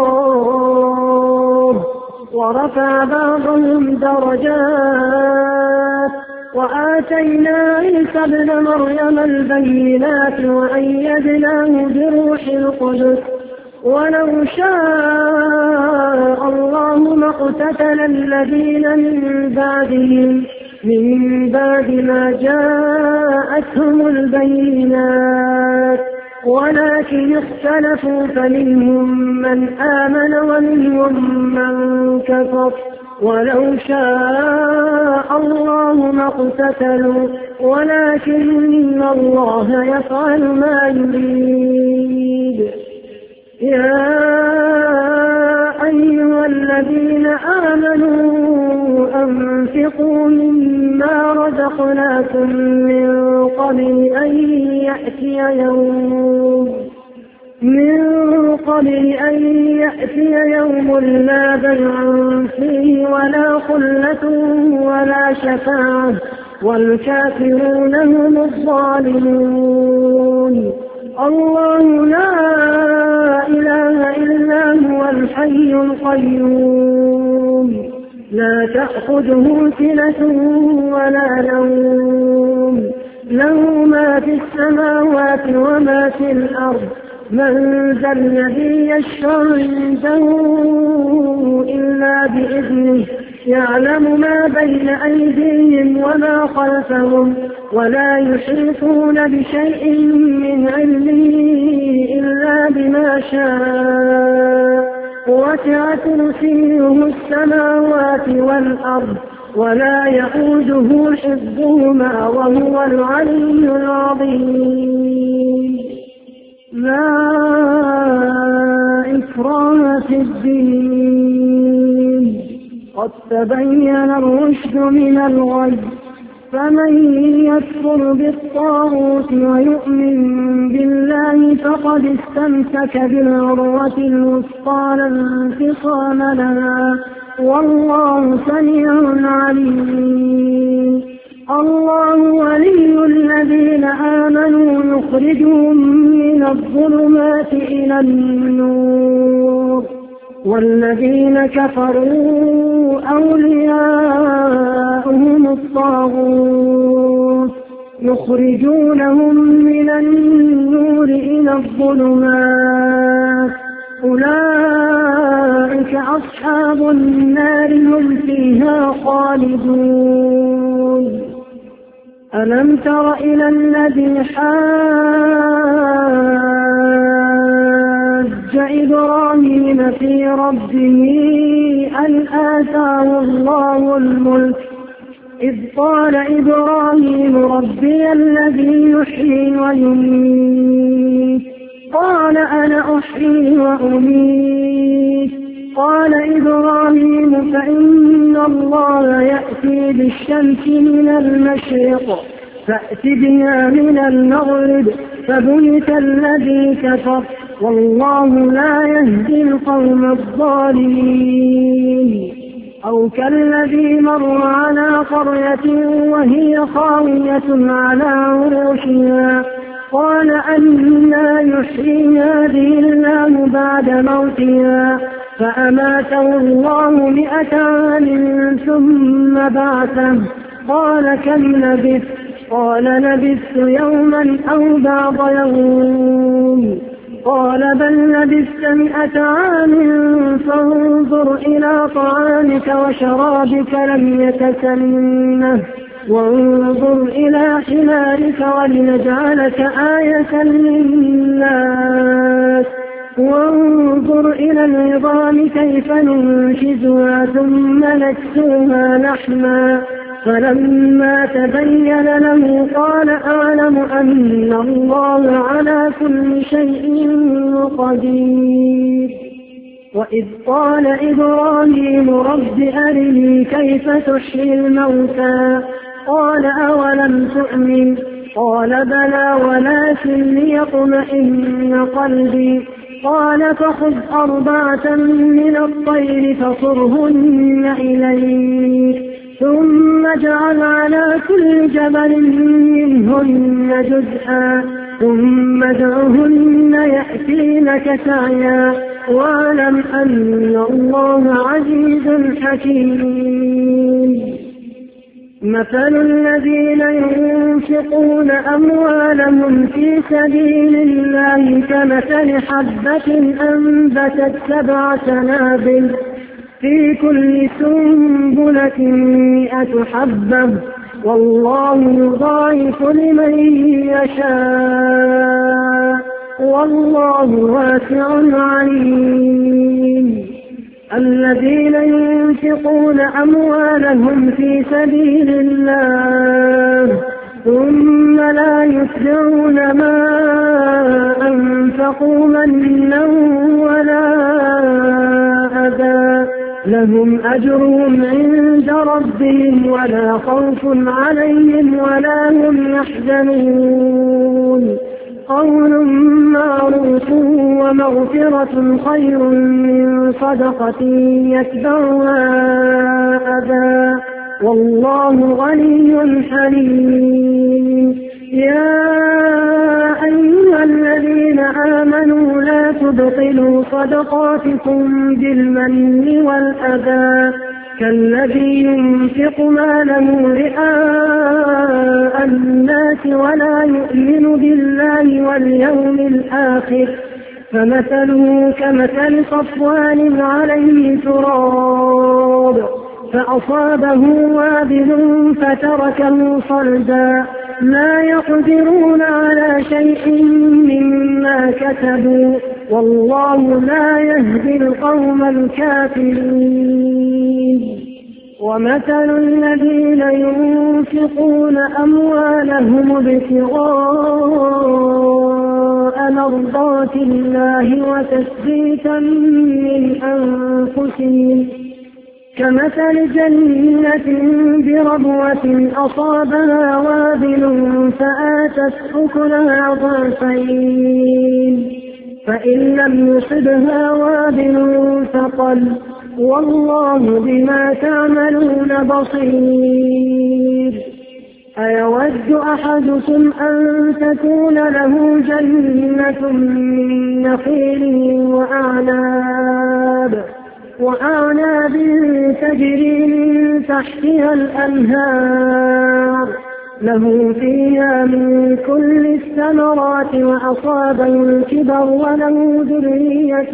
الله ورفع بعضهم درجات وآتينا عيسى ابن مريم البينات وأيدناه بروح القدس ولو شاء الله ما اقتتل الذين من بعدهم من بعد ما جاءتهم البينات ولكن اختلفوا فمنهم من آمن ومنهم من كفر ولو شاء الله ما اقتتلوا ولكن الله يفعل ما يريد يا أيها الذين آمنوا أنفقوا مما رزقناكم من قبل أن يأتي يوم من قبل أن يأتي يوم لا بيع فيه ولا خلة ولا شفاعة والكافرون هم الظالمون الله لا إله إلا هو الحي القيوم لا تأخذه سنة ولا نوم له ما في السماوات وما في الأرض من ذا الذي يشفع عنده إلا بإذنه يعلم ما بين أيديهم وما خلفهم ولا يحيطون بشيء من علمه إلا بما شاء وسع كرسيه السماوات والأرض ولا يئوده حفظهما وهو العلي العظيم لا إكراه في الدين قد تبين الرشد من الغي فمن يكفر بالطاغوت ويؤمن بالله فقد استمسك بالعروة الوثقى لا انفصام لها والله سميع عليم الله ولي الذين آمنوا يخرجهم من الظلمات إلى النور والذين كفروا أولياؤهم الطاغوت يخرجونهم من النور إلى الظلمات أولئك أصحاب النار هم فيها خالدون ألم تر إلى الذي حاج إبراهيم في ربه أن آتاه الله الملك إذ قال إبراهيم ربي الذي يحيي ويميت قال أنا أحيي وأميت قال إبراهيم فإن الله يأتي بالشمس من المشرق فأت بها من المغرب فبهت الذي كفر والله لا يهدي القوم الظالمين أو كالذي مر على قرية وهي خاوية على عروشها قال أنى يحيي هذه الله بعد موتها فأماته الله مئة عام ثم بعثه قال كم لبثت قال لبثت يوما أو بعض يوم. قال بل لبثت مئة عام فانظر إلى طعامك وشرابك لم يتسنه وانظر إلى حمارك ولنجعلك آية للناس وانظر إلى العظام كيف ننشزها ثم نكسوها لحما. فلما تبين له قال أعلم أن الله على كل شيء قدير. وإذ قال إبراهيم رب أرني كيف تحيي الموتى قال أولم تؤمن قال بلى ولكن ليطمئن قلبي. قال فخذ أربعة من الطير فصرهن إليك ثم اجعل على كل جبل منهن جزءا ثم ادعهن يأتينك سعيا واعلم أن الله عزيز حكيم. مثل الذين ينفقون أموالهم في سبيل الله كمثل حبة أنبتت سبع سنابل في كل سنبلة مئة حبة والله يضاعف لمن يشاء والله واسع عليم. الذين ينفقون أموالهم في سبيل الله ثم لا يتبعون ما أنفقوا منا ولا أذى لهم أجرهم عند ربهم ولا خوف عليهم ولا هم يحزنون. قول معروف ومغفرة خير من صدقة يتبعها أذى والله غني حليم. يا أيها الذين آمنوا لا تبطلوا صدقاتكم بالمن والأذى كالذي ينفق ماله رئاء الناس ولا يؤمن بالله واليوم الآخر فمثله كمثل صفوان عليه تراب فأصابه وابل فتركه صلدا لا يقدرون على شيء مما كسبوا والله لا يهدي القوم الكافرين. ومثل الذين ينفقون أموالهم ابتغاء مرضات الله وتثبيتا من أنفسهم كمثل جنة بربوة أصابها وابل فآتت أكلها ضعفين فإن لم يصبها وابل فقل والله بما تعملون بصير. أيود أحدكم أن تكون له جنة من نخيل وأعناب وأعناب تجري من تحتها الأنهار له فيها من كل الثمرات وأصابه الكبر وله ذرية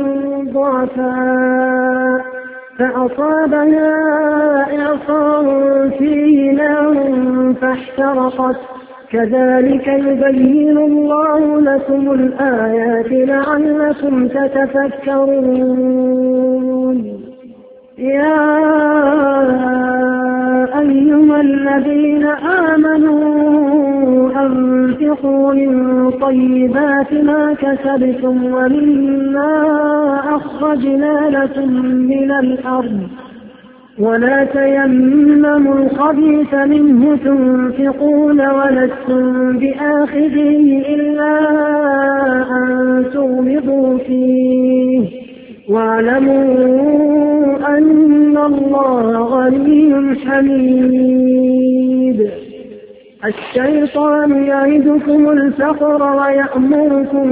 ضعفاء فأصابها إعصار فيه نار فاحترقت كذلك يبين الله لكم الآيات لعلكم تتفكرون. يا أيها الذين آمنوا أنفقوا من طيبات ما كسبتم ومما أخرجنا لكم من الأرض ولا تيمموا الخبيث منه تنفقون ولستم بآخذيه إلا أن تغمضوا فيه واعلموا أن الله غني حميد. الشيطان يعدكم الفقر ويأمركم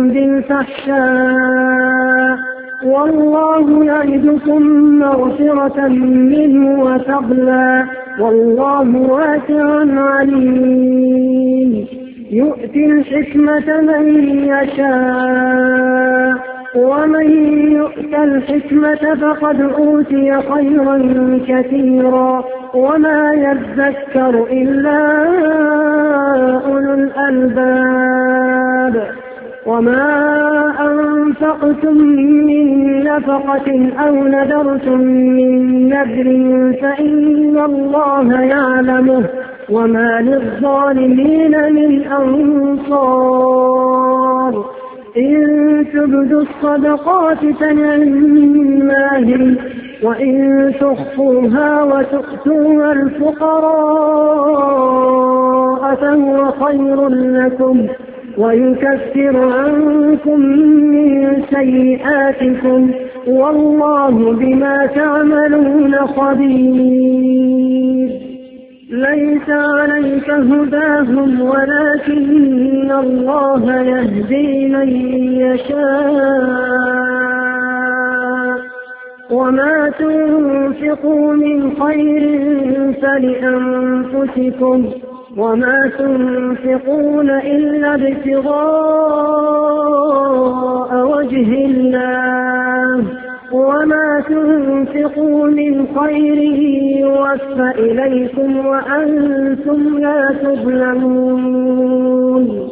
بالفحشاء والله يعدكم مغفرة منه وفضلا والله واسع عليم يؤتي الحكمة من يشاء ومن يؤت الحكمة فقد أوتي خيرا كثيرا وما يذكر إلا أولو الألباب وما أنفقتم من نفقة أو نذرتم من نذر فإن الله يعلمه وما للظالمين من أنصار إن تبدوا الصدقات فنعما هي وإن تخفوها وتؤتوها الفقراء فهو خير لكم ويكفر عنكم من سيئاتكم والله بما تعملون خبير ليس عليك هداهم ولكن الله يهدي من يشاء وما تنفقوا من خير فلأنفسكم وما تنفقون إلا ابتغاء وجه الله وما تنفقوا من خير يوفى إليكم وأنتم لا تظلمون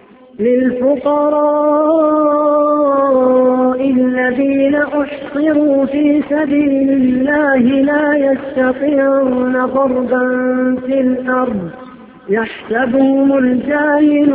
للفقراء الذين أحصروا في سبيل الله لا يستطيعون ضربا في الأرض يحسبهم الجاهل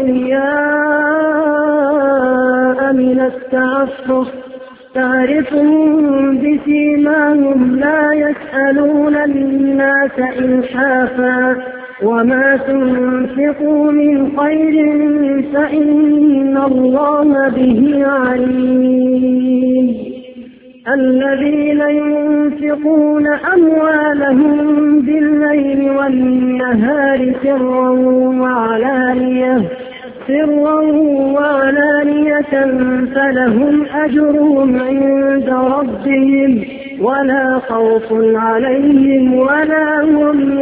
أولياء من التعفف تعرفهم بسيماهم لا يسألون الناس إلحافا وما تنفقوا من خير فإن الله به عليم الذين ينفقون أموالهم بالليل والنهار سرا وعلانية سرا وعلانية فلهم أجرهم عند ربهم ولا خوف عليهم ولا هم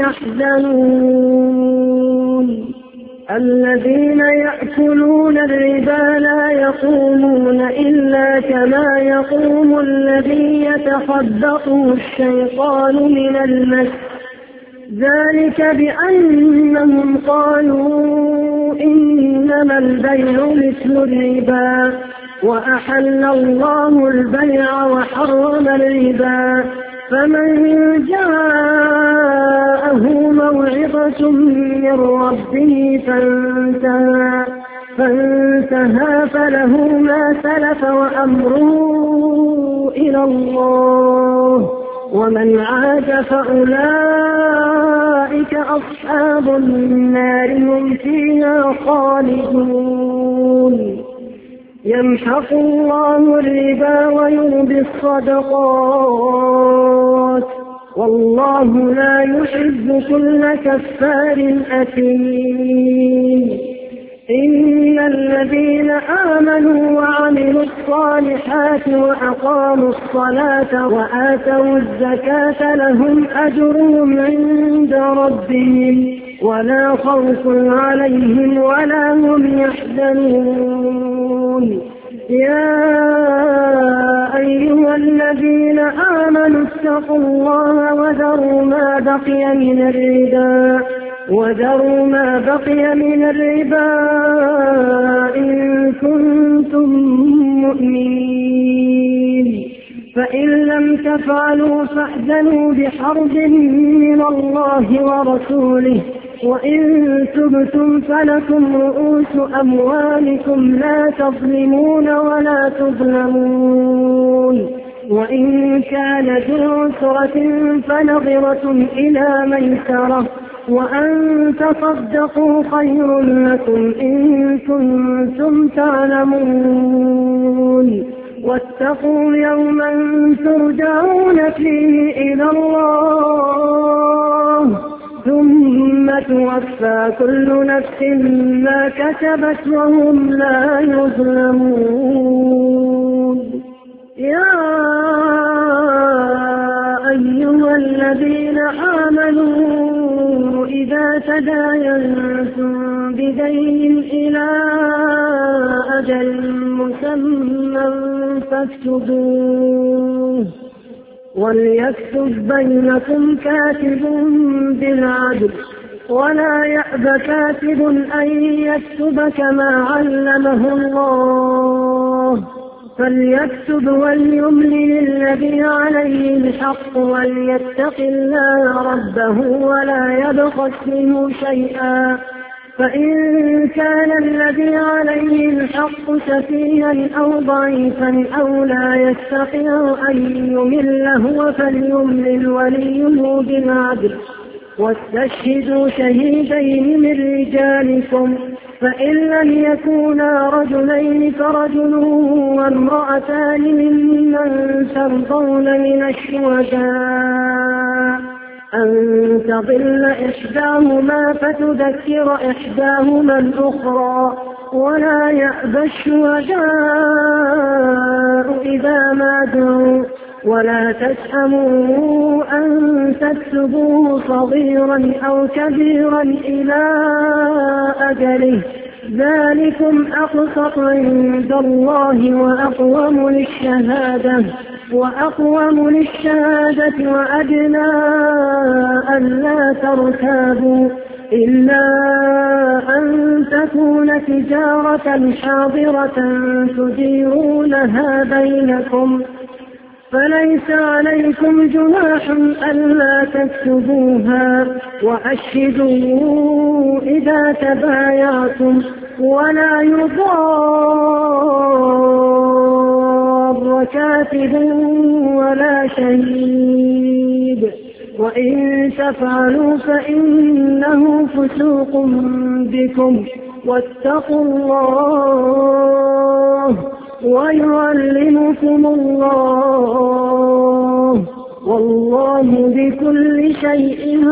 يحزنون الذين يأكلون الربا لا يقومون إلا كما يقوم الذي يتخبطه الشيطان من المس ذلك بأنهم قالوا إنما البيع مثل الربا وأحل الله البيع وحرم الربا فمن جاءه موعظة من ربه فانتهى, فانتهى فله ما سلف وأمره إلى الله ومن عاد فأولئك أصحاب النار هم فيها خالدون يمحق الله الربا ويربي الصدقات والله لا يحب كل كفار أثيم إن الذين آمنوا وعملوا الصالحات وأقاموا الصلاة وآتوا الزكاة لهم أجرهم عند ربهم ولا خوف عليهم ولا هم يحزنون يا أيها الذين آمنوا اتقوا الله وذروا ما بقي من الربا وذروا ما بقي من الربا إن كنتم مؤمنين فإن لم تفعلوا فاحذروا بحرب من الله ورسوله وإن تبتم فلكم رؤوس أموالكم لا تظلمون ولا تظلمون وإن كان ذو عسرة فنظرة إلى ميسرة وأن تصدقوا خير لكم إن كنتم تعلمون واتقوا يوما ترجعون فيه إلى الله ثم توفى كل نفس ما كسبت وهم لا يظلمون يا أيها الذين آمنوا تداينتم بدين إلى أجل مسمى فاكتبوه وليكتب بينكم كاتب بالعدل ولا يأب كاتب أن يكتب كما علمه الله فليكتب وليملل الذي عليه الحق وليتق الله ربه ولا يبخس منه شيئا فإن كان الذي عليه الحق سفيها أو ضعيفا أو لا يستطيع أن يمل هو فليملل وليه بالعدل واستشهدوا شهيدين من رجالكم فإن لم يكونا رجلين فرجل وامرأتان ممن ترضون من الشهداء أن تضل إحداهما فتذكر إحداهما الأخرى ولا يأبى الشهداء إذا ما دعوا ولا تسأموا أن تكتبوه صغيرا أو كبيرا إلى أجله ذلكم أقسط عند الله وأقوم للشهادة وأقوم للشهادة وأدنى ألا ترتابوا إلا أن تكون تجارة حاضرة تديرونها بينكم فليس عليكم جناح ألا تكتبوها وأشهدوا إذا تبايعتم ولا يضار كاتب ولا شهيد وإن تفعلوا فإنه فسوق بكم واتقوا الله ويعلمكم الله والله بكل شيء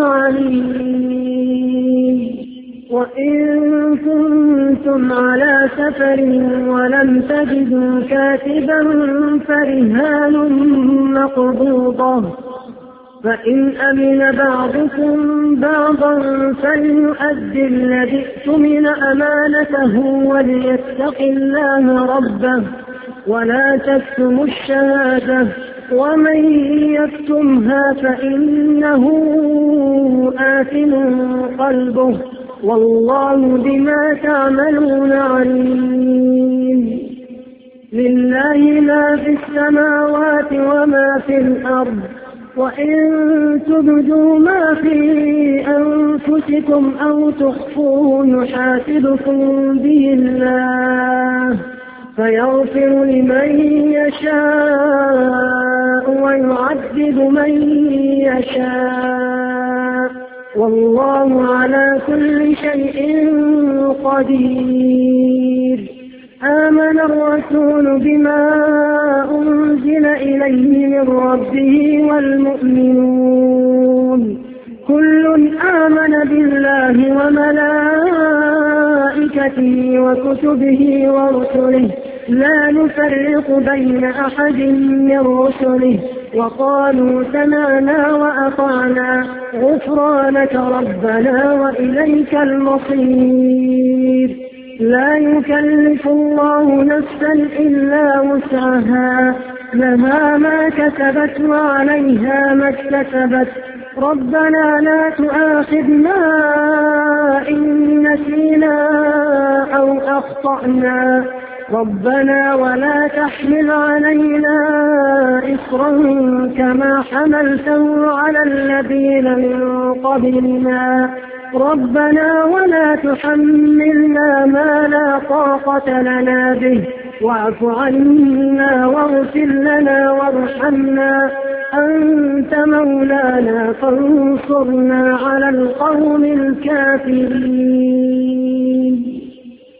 عليم وإن كنتم على سفر ولم تجدوا كاتبا فرهان مقبوضة فإن أمن بعضكم بعضا فليؤدي الذي اؤتمن أمانته وليتق الله ربه ولا تكتموا الشهادة ومن يكتمها فإنه آثم قلبه والله بما تعملون عليم لله ما في السماوات وما في الأرض وإن تبدوا ما في أنفسكم أو تخفوه يحاسبكم به الله فيغفر لمن يشاء ويعذب من يشاء والله على كل شيء قدير آمن الرسول بما أنزل إليه من ربه والمؤمنون كل آمن بالله وملائكته وكتبه ورسله لا نفرق بين أحد من رسله وقالوا سمعنا وأطعنا غفرانك ربنا وإليك المصير لا يكلف الله نفسا إلا وسعها لها ما كسبت وعليها ما اكتسبت ربنا لا تؤاخذنا إن نسينا أو أخطأنا ربنا ولا تحمل علينا إصرا كما حملته على الذين من قبلنا ربنا ولا تحملنا ما لا طاقة لنا به واعف عنا واغفر لنا وارحمنا أنت مولانا فانصرنا على القوم الكافرين.